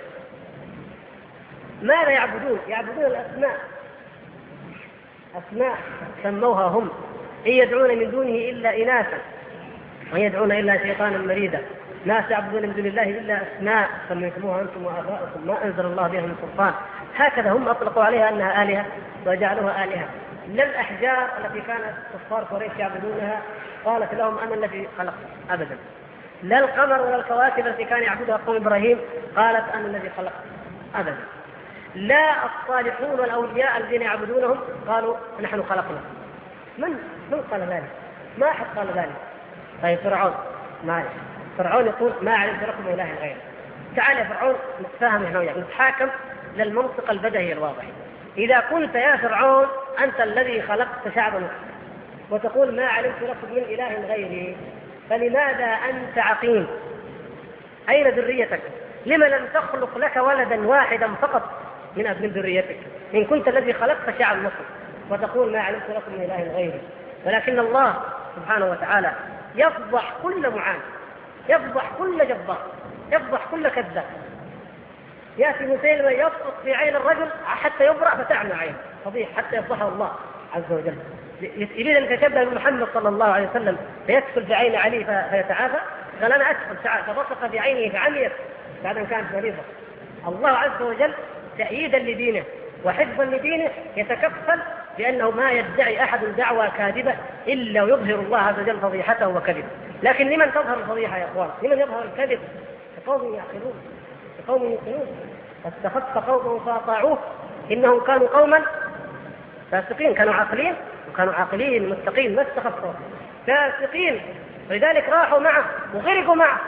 ماذا يعبدون؟ يعبدون الأسماء، أسماء سموها هم، إن يدعون من دونه إلا إناثا وإن يدعون إلا شيطانا مريدا، لا تعبدون من دون الله إلا أسماء سميتموها أنتم وآباؤكم ما أنزل الله بها من سلطان. هكذا هم أطلقوا عليها أنها آلهة وجعلوها آلهة. لا الأحجار التي كانت كفار قريش يعبدونها قالت لهم أنا الذي خلقت أبدا، لا القمر ولا الكواكب التي كان يعبدها قوم إبراهيم قالت أنا الذي خلقت أبدا، لا الصالحون والأولياء الذين يعبدونهم قالوا نحن خلقنا. من قال ذلك؟ ما أحد قال ذلك. طيب فرعون يقول ما علمت لكم إله غيره. تعال يا فرعون نتفاهم احنا وياك، نتحاكم للمنطق البدهي الواضح. إذا كنت يا فرعون أنت الذي خلقت شعب مصر وتقول ما علمت لكم من إله غيري، فلماذا أنت عقيم؟ أين ذريتك؟ لما لم تخلق لك ولدا واحدا فقط من ذريتك إن كنت الذي خلقت شعب مصر وتقول ما علمت لكم من إله غيري؟ ولكن الله سبحانه وتعالى يفضح كل معاند، يفضح كل جبار، يفضح كل كذاب. يأتي مسيلمة يسقط في عين الرجل حتى يبرأ فتعمى عينه، فضيح حتى يفضحه الله عز وجل. يريد أن يتشبه بمحمد صلى الله عليه وسلم فيدخل في عين علي فيتعافى، قال أنا أدخل فبصق في عينه فعميت بعد أن كانت مريضة. الله عز وجل تأييدا لدينه وحفظا لدينه يتكفل بأنه ما يدعي أحد دعوى كاذبة إلا ويظهر الله عز وجل فضيحته وكذبه. لكن لمن تظهر الفضيحة يا أخوان؟ لمن يظهر الكذب؟ لقوم يعقلون، لقوم يوقنون. فاستخف قومه فأطاعوه إنهم كانوا قوما فاسقين، كانوا عاقلين متقين، ما استخفوا فاسقين، ولذلك راحوا معه وغرقوا معه.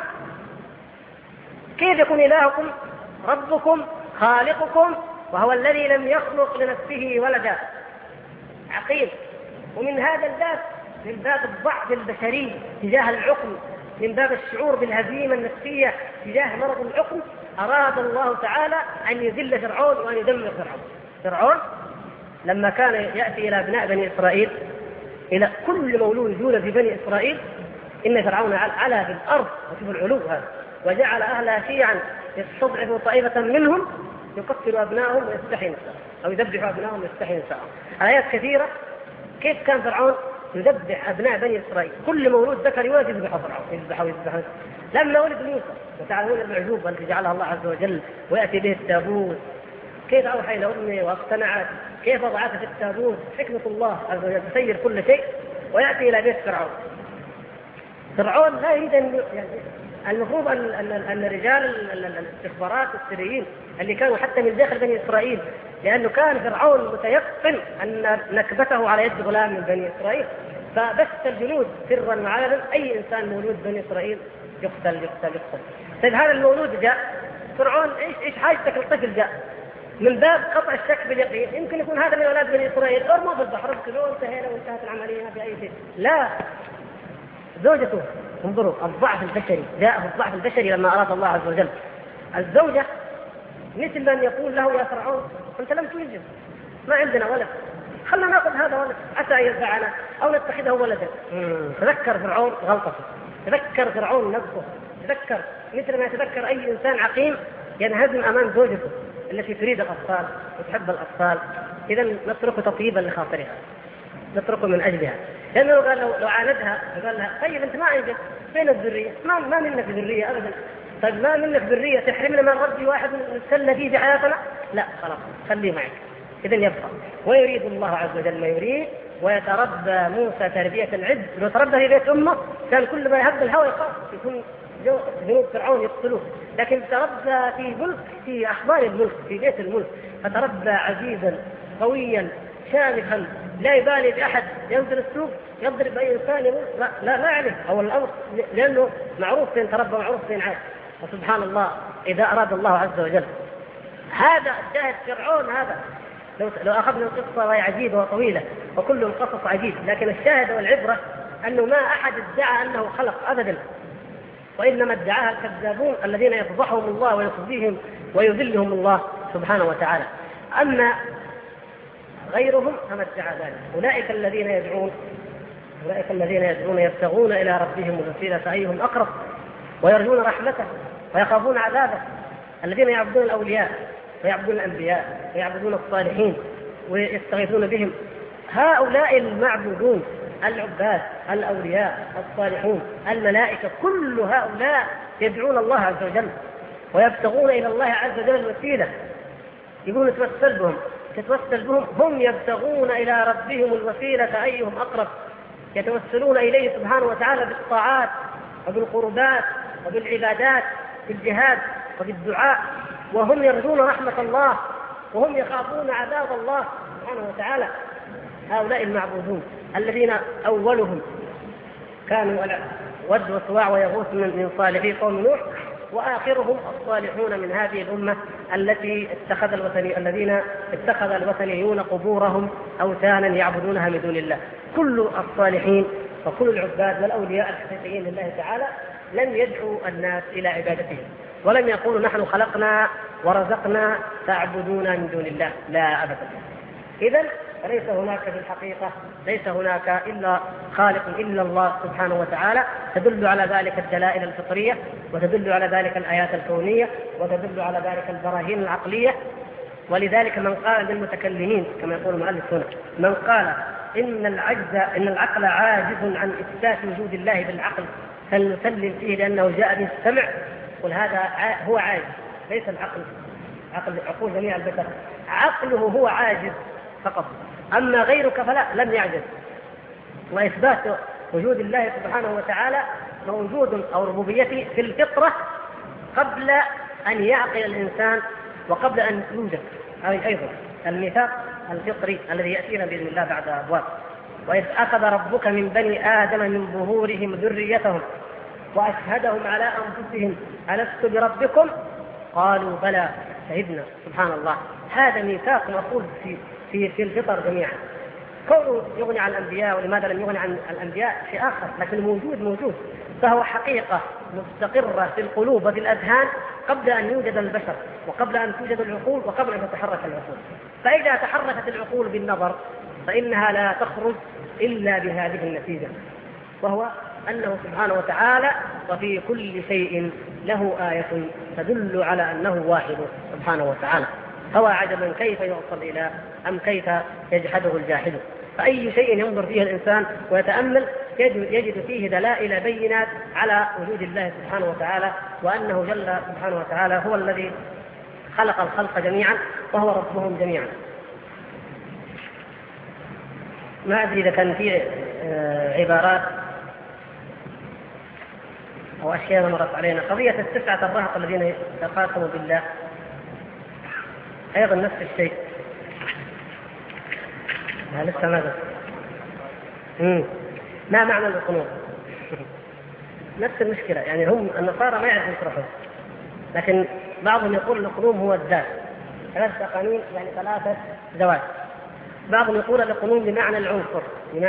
كيف يكون إلهكم ربكم خالقكم وهو الذي لم يخلق لنفسه ولدا؟ عقيم. ومن هذا الباب من باب الضعف البشري تجاه العقل، من باب الشعور بالهزيمة النفسية تجاه مرض العقل، أراد الله تعالى أن يذل فرعون وأن يدمر فرعون. فرعون لما كان يأتي إلى أبناء بني إسرائيل، إلى كل مولود يولد في بني إسرائيل، إن فرعون علا في الأرض، وشوف العلو هذا، وجعل أهلها شيعا يستضعف طائفة منهم يقتل أبنائهم ويستحيي نساءهم، أو يذبح أبنائهم ويستحيي نساءهم. آيات كثيرة كيف كان فرعون يذبح أبناء بني إسرائيل، كل مولود ذكر يولد يذبحه فرعون، يذبحه. لما ولد موسى وتعلمون المعجوبة التي جعلها الله عز وجل ويأتي به التابوت، كيف أوحى إلى أمه واقتنعت، كيف وضعت في التابوت، حكمة الله عز وجل تسير كل شيء، ويأتي إلى بيت فرعون. فرعون لا يريد أن يعني المفروض أن رجال الاستخبارات السريين اللي كانوا حتى من داخل بني إسرائيل، لأنه كان فرعون متيقن أن نكبته على يد غلام من بني إسرائيل، فبث الجنود سرا وعلنا أي إنسان مولود بني إسرائيل يقتل يقتل يقتل. طيب هذا المولود جاء، فرعون إيش حاجتك الطفل جاء؟ من باب قطع الشك باليقين، يمكن يكون هذا من أولاد بني إسرائيل، ارموا في البحر ابتلوا وانتهينا وانتهت العملية ما في أي شيء. لا، زوجته، انظروا الضعف البشري، جاء الضعف البشري لما أراد الله عز وجل. الزوجة مثل من يقول له يا فرعون أنت لم تنجب، ما عندنا ولد، خلنا نأخذ هذا ولد عسى أن ينفعنا أو نتخذه ولدا. تذكر فرعون غلطته، تذكر فرعون نفسه، تذكر مثل ما يتذكر أي إنسان عقيم ينهزم أمام زوجته التي تريد الأطفال وتحب الأطفال. إذا نترك تطيبا لخاطرها، نتركه من أجلها، لأنه قال لو عاندها قال لها طيب أنت ما أنجبت، فين الذرية؟ ما منك ذرية أبدا. طيب ما منك ذرية تحرمنا من ربي واحد نتسلى فيه بحياتنا؟ لا خلاص خليه معك. إذا يبقى ويريد الله عز وجل ما يريد، ويتربى موسى تربية العز. لو تربى في بيت أمه كان كل ما يهب الهوى يخاف يكون جنود فرعون يقتلوه، لكن تربى في ملك، في أحضان الملك، في بيت الملك، فتربى عزيزا قويا شامخا لا يبالي بأحد، ينزل السوق يضرب أي إنسان يموت لا عليه أول الأمر، لأنه معروف فين تربى معروف فين عاش. وسبحان الله إذا أراد الله عز وجل. هذا الشاهد فرعون هذا لو أخذنا القصة وهي عجيبة وطويلة وكل القصص عجيب، لكن الشاهد والعبرة أنه ما أحد ادعى أنه خلق أبدا، وإنما ادعاها الكذابون الذين يفضحهم الله ويخزيهم ويذلهم الله سبحانه وتعالى. أما غيرهم فما ادعى ذلك. أولئك الذين يدعون يبتغون إلى ربهم الوسيلة أيهم أقرب ويرجون رحمته ويخافون عذابه، الذين يعبدون الأولياء ويعبدون الأنبياء ويعبدون الصالحين ويستغيثون بهم. هؤلاء المعبودون، العباد، الأولياء، الصالحون، الملائكة، كل هؤلاء يدعون الله عز وجل ويبتغون إلى الله عز وجل الوسيلة، يقولون تتوسل بهم، هم يبتغون إلى ربهم الوسيلة أيهم أقرب، يتوسلون إليه سبحانه وتعالى بالطاعات وبالقربات وبالعبادات، بالجهاد وبالدعاء، وهم يرجون رحمة الله وهم يخافون عذاب الله سبحانه وتعالى. هؤلاء المعبودون الذين أولهم كانوا ود وسواع ويغوث من صالحي قوم نوح، وآخرهم الصالحون من هذه الأمة الذين اتخذ الوثنيون قبورهم أوثانا يعبدونها من دون الله. كل الصالحين وكل العباد والأولياء الحقيقيين لله تعالى لم يدعوا الناس إلى عبادتهم، ولم يقولوا نحن خلقنا ورزقنا فاعبدونا من دون الله، لا أبدا. إذن ليس هناك في الحقيقة، ليس هناك إلا خالق إلا الله سبحانه وتعالى. تدل على ذلك الدلائل الفطرية، وتدل على ذلك الآيات الكونية، وتدل على ذلك البراهين العقلية. ولذلك من قال للمتكلمين كما يقول المؤلف هنا، من قال إن العقل عاجز عن إثبات وجود الله بالعقل فلنسلم فيه لأنه جاء به السمع، قل هذا هو عاجز، ليس العقل، عقول جميع البشر عقله هو عاجز فقط، أما غيرك فلا، لم يعجز. وإثبات وجود الله سبحانه وتعالى موجود أو ربوبيته في الفطرة قبل أن يعقل الإنسان وقبل أن يوجد. أيضا الميثاق الفطري الذي يأتينا بإذن الله بعد أبواب. وإذ أخذ ربك من بني آدم من ظهورهم ذريتهم وأشهدهم على أنفسهم ألست بربكم قالوا بلى شهدنا. سبحان الله، هذا ميثاق مأخوذ في الفطر جميعا. كونه يغني عن الأنبياء ولماذا لم يغني عن الأنبياء شيء آخر، لكن موجود، فهو حقيقة مستقرة في القلوب وفي الأذهان قبل أن يوجد البشر وقبل أن توجد العقول وقبل أن تتحرك العقول. فإذا تحركت العقول بالنظر فإنها لا تخرج إلا بهذه النتيجة، وهو أنه سبحانه وتعالى وفي كل شيء له آية تدل على أنه واحد سبحانه وتعالى. هو عجبا كيف يوصل إلى أم كيف يجحده الجاحد. فأي شيء ينظر فيه الإنسان ويتأمل يجد فيه دلائل بينات على وجود الله سبحانه وتعالى، وأنه جل سبحانه وتعالى هو الذي خلق الخلق جميعا وهو ربهم جميعا. ما أدري إذا كان في عبارات أو أشياء مرت علينا. قضية التسعة الرهط الذين تقاسموا بالله أيضا نفس الشيء. لسه ماذا؟ ما معنى القنوط؟ نفس المشكلة، يعني هم النصارى ما يعرفوا يشرحوا، لكن بعضهم يقول القنوم هو الذات، 3 قانون يعني 3 ذوات. بعضهم يقول القنوم بمعنى العنصر،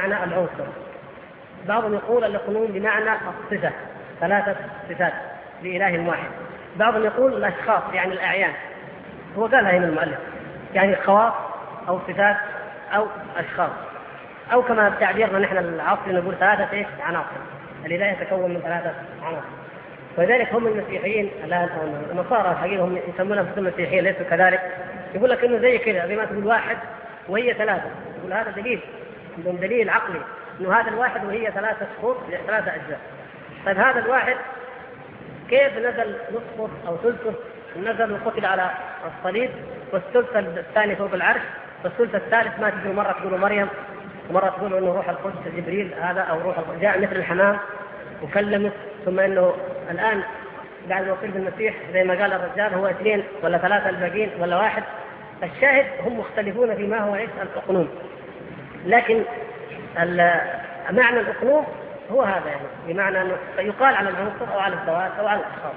بعضهم يقول القنوم بمعنى الصفة، 3 صفات لإله واحد. بعضهم يقول الأشخاص يعني الأعيان، هو قالها هنا المؤلف، يعني خواص أو صفات أو أشخاص، أو كما تعبيرنا نحن العصر نقول 3 عناصر. الإله يتكون من 3 عناصر. ولذلك هم المسيحيين الآن أو النصارى الحقيقة هم يسمون أنفسهم المسيحيين ليسوا كذلك، يقول لك إنه زي كذا، زي ما تقول 1 وهي 3، يقول هذا دليل، عندهم دليل عقلي إنه هذا الواحد وهي 3 شخوص 3 أجزاء. طيب هذا الواحد كيف نزل نصفه أو ثلثه؟ نزل وقتل على الصليب، والثلث الثاني فوق العرش، والثلث الثالث ما تقول مرة تقول مريم ومرة تقول إنه روح القدس جبريل هذا أو روح القدس جاء مثل الحمام وكلمه، ثم إنه الآن بعد ما وصل بالمسيح زي ما قال الرجال هو 2 ولا 3 الباقين ولا 1. الشاهد هم مختلفون فيما هو الأقنوم، لكن معنى الأقنوم هو هذا، يعني بمعنى أنه يقال على العنصر أو على الذوات أو على الأشخاص.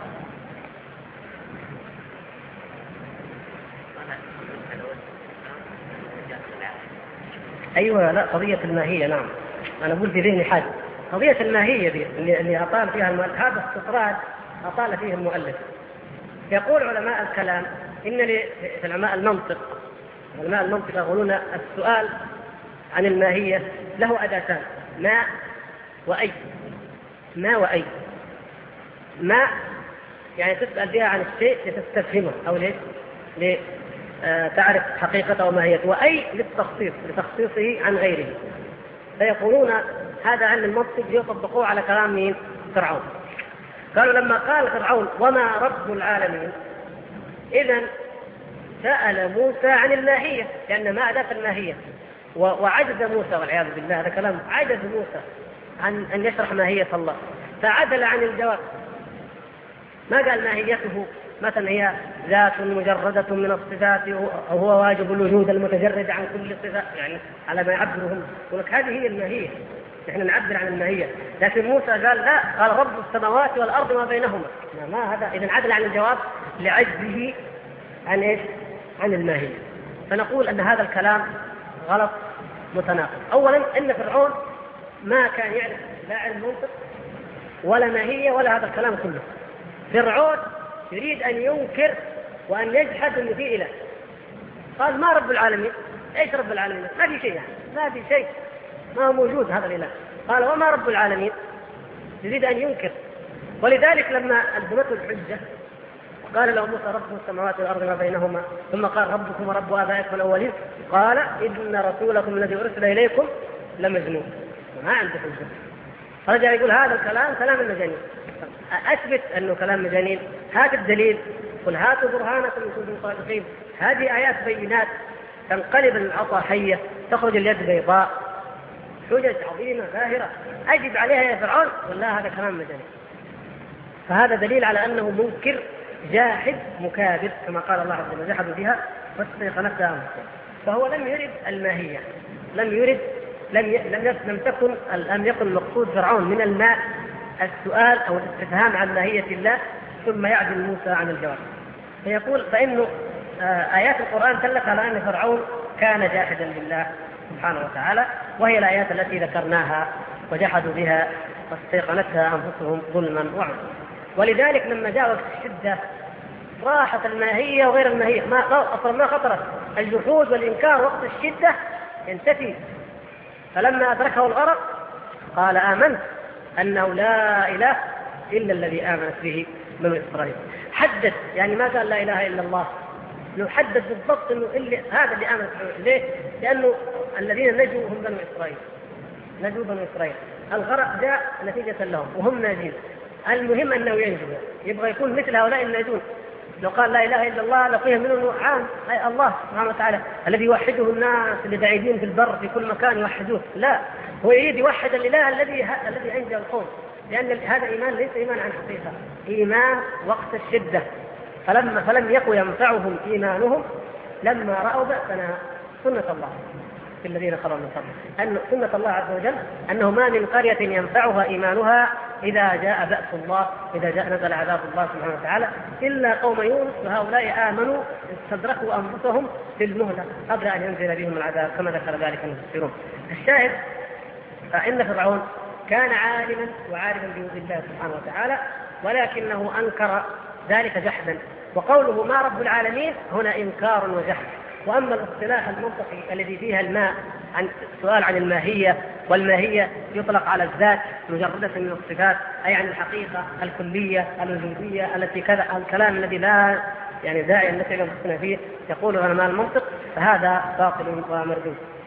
أيوة، لا قضية الماهية، نعم أنا أقول في ذهني حاجة، قضية الماهية دي اللي أطال فيها المؤلف، هذا استطراد أطال فيه المؤلف. يقول علماء الكلام إن علماء المنطق يقولون السؤال عن الماهية له أداتان، ما وأي. ما يعني تسأل بها عن الشيء لتستفهمه أو لتعرف حقيقته وماهيته، وأي لتخصيصه عن غيره. فيقولون هذا علم المنطق يطبقوه على كلام مين؟ فرعون. قالوا لما قال فرعون وما رب العالمين، إذن سأل موسى عن الماهية، لأن ما أداة الماهية، وعجز موسى والعياذ بالله، هذا كلام عجز موسى عن أن يشرح ماهية الله، فعدل عن الجواب. ما قال ماهيته مثلا هي ذات مجردة من الصفات أو هو واجب الوجود المتجرد عن كل صفة، يعني على ما يعبرهم يقول لك هذه هي الماهية، نحن نعبر عن الماهية. لكن موسى قال لا، قال رب السماوات والأرض ما بينهما. ما هذا إذن عدل عن الجواب لعجزه عن إيش؟ عن الماهية. فنقول أن هذا الكلام غلط متناقض. أولا إن فرعون ما كان يعرف لا علم منطق ولا ماهية ولا هذا الكلام كله. فرعون يريد أن ينكر وأن يجحد أن في إله. قال ما رب العالمين؟ إيش رب العالمين؟ ما في شيء، يعني ما في شيء، ما هو موجود هذا الإله. قال وما رب العالمين؟ يريد أن ينكر. ولذلك لما ألزمته الحجة قال له موسى رب السماوات والأرض ما بينهما، ثم قال ربكم ورب آبائكم الأولين، قال إن رسولكم الذي أرسل إليكم لمجنون. ما عنده حجة. رجع يقول هذا الكلام كلام المجانين. أثبت أنه كلام مجانين، هات الدليل، قل هاتوا برهانكم إن كنتم صادقين. هذه آيات بينات تنقلب العصا حية، تخرج اليد بيضاء، حجج عظيمة ظاهرة، أجب عليها يا فرعون، والله هذا كلام مجانين. فهذا دليل على أنه منكر جاحد مكابر كما قال الله عز وجل جحدوا بها واستيقنتها أنفسهم. فهو لم يرد الماهية، لم يكن المقصود فرعون من الماء السؤال أو الاستفهام عن ماهية الله ثم يعدل موسى عن الجواب. فيقول فإنه آيات القرآن دلت على أن فرعون كان جاحدا لله سبحانه وتعالى، وهي الآيات التي ذكرناها وجحدوا بها واستيقنتها أنفسهم ظلما وعدوا. ولذلك لما جاء وقت الشدة راحت الماهية وغير الماهية، ما خطرت. الجحود والإنكار وقت الشدة ينتفي. فلما أدركه الغرق قال آمنت أنه لا إله إلا الذي آمنت به بنو إسرائيل. حدد، يعني ما قال لا إله إلا الله، يحدد بالضبط أنه هذا اللي آمنت به. ليه؟ لأنه الذين نجوا هم بنو إسرائيل، نجوا بنو إسرائيل. الغرق جاء نتيجة لهم وهم ناجين. المهم أنه ينجو، يبغى يكون مثل هؤلاء الناجون. لو قال لا إله إلا الله لقيه منه عام أي الله سبحانه وتعالى الذي يوحده الناس اللي بعيدين في البر في كل مكان يوحدوه. لا، هو يريد يوحد الإله الذي أنجى القوم، لأن هذا إيمان ليس إيمان عن حقيقة، إيمان وقت الشدة. فلم يكن ينفعهم إيمانهم لما رأوا بأسنا. سنة الله في الذين خلوا من قبل، أن سنة الله عز وجل أنه ما من قرية ينفعها إيمانها إذا جاء بأس الله، إذا جاء نزل عذاب الله سبحانه وتعالى، إلا قوم يونس، وهؤلاء آمنوا استدركوا أنفسهم في المهلة قبل أن ينزل بهم العذاب كما ذكر ذلك المفسرون. الشاهد فإن فرعون كان عالما وعارفا بوجود الله سبحانه وتعالى، ولكنه أنكر ذلك جحدا. وقوله ما رب العالمين هنا إنكار وجحد. وأما الاصطلاح المنطقي الذي فيها الماء عن سؤال عن الماهية، والماهية يطلق على الذات مجردة من الصفات، أي عن الحقيقة الكلية الوجودية التي كذا، الكلام الذي لا يعني داعي التي نفسنا فيه يقول علماء المنطق، فهذا باطل ومردود.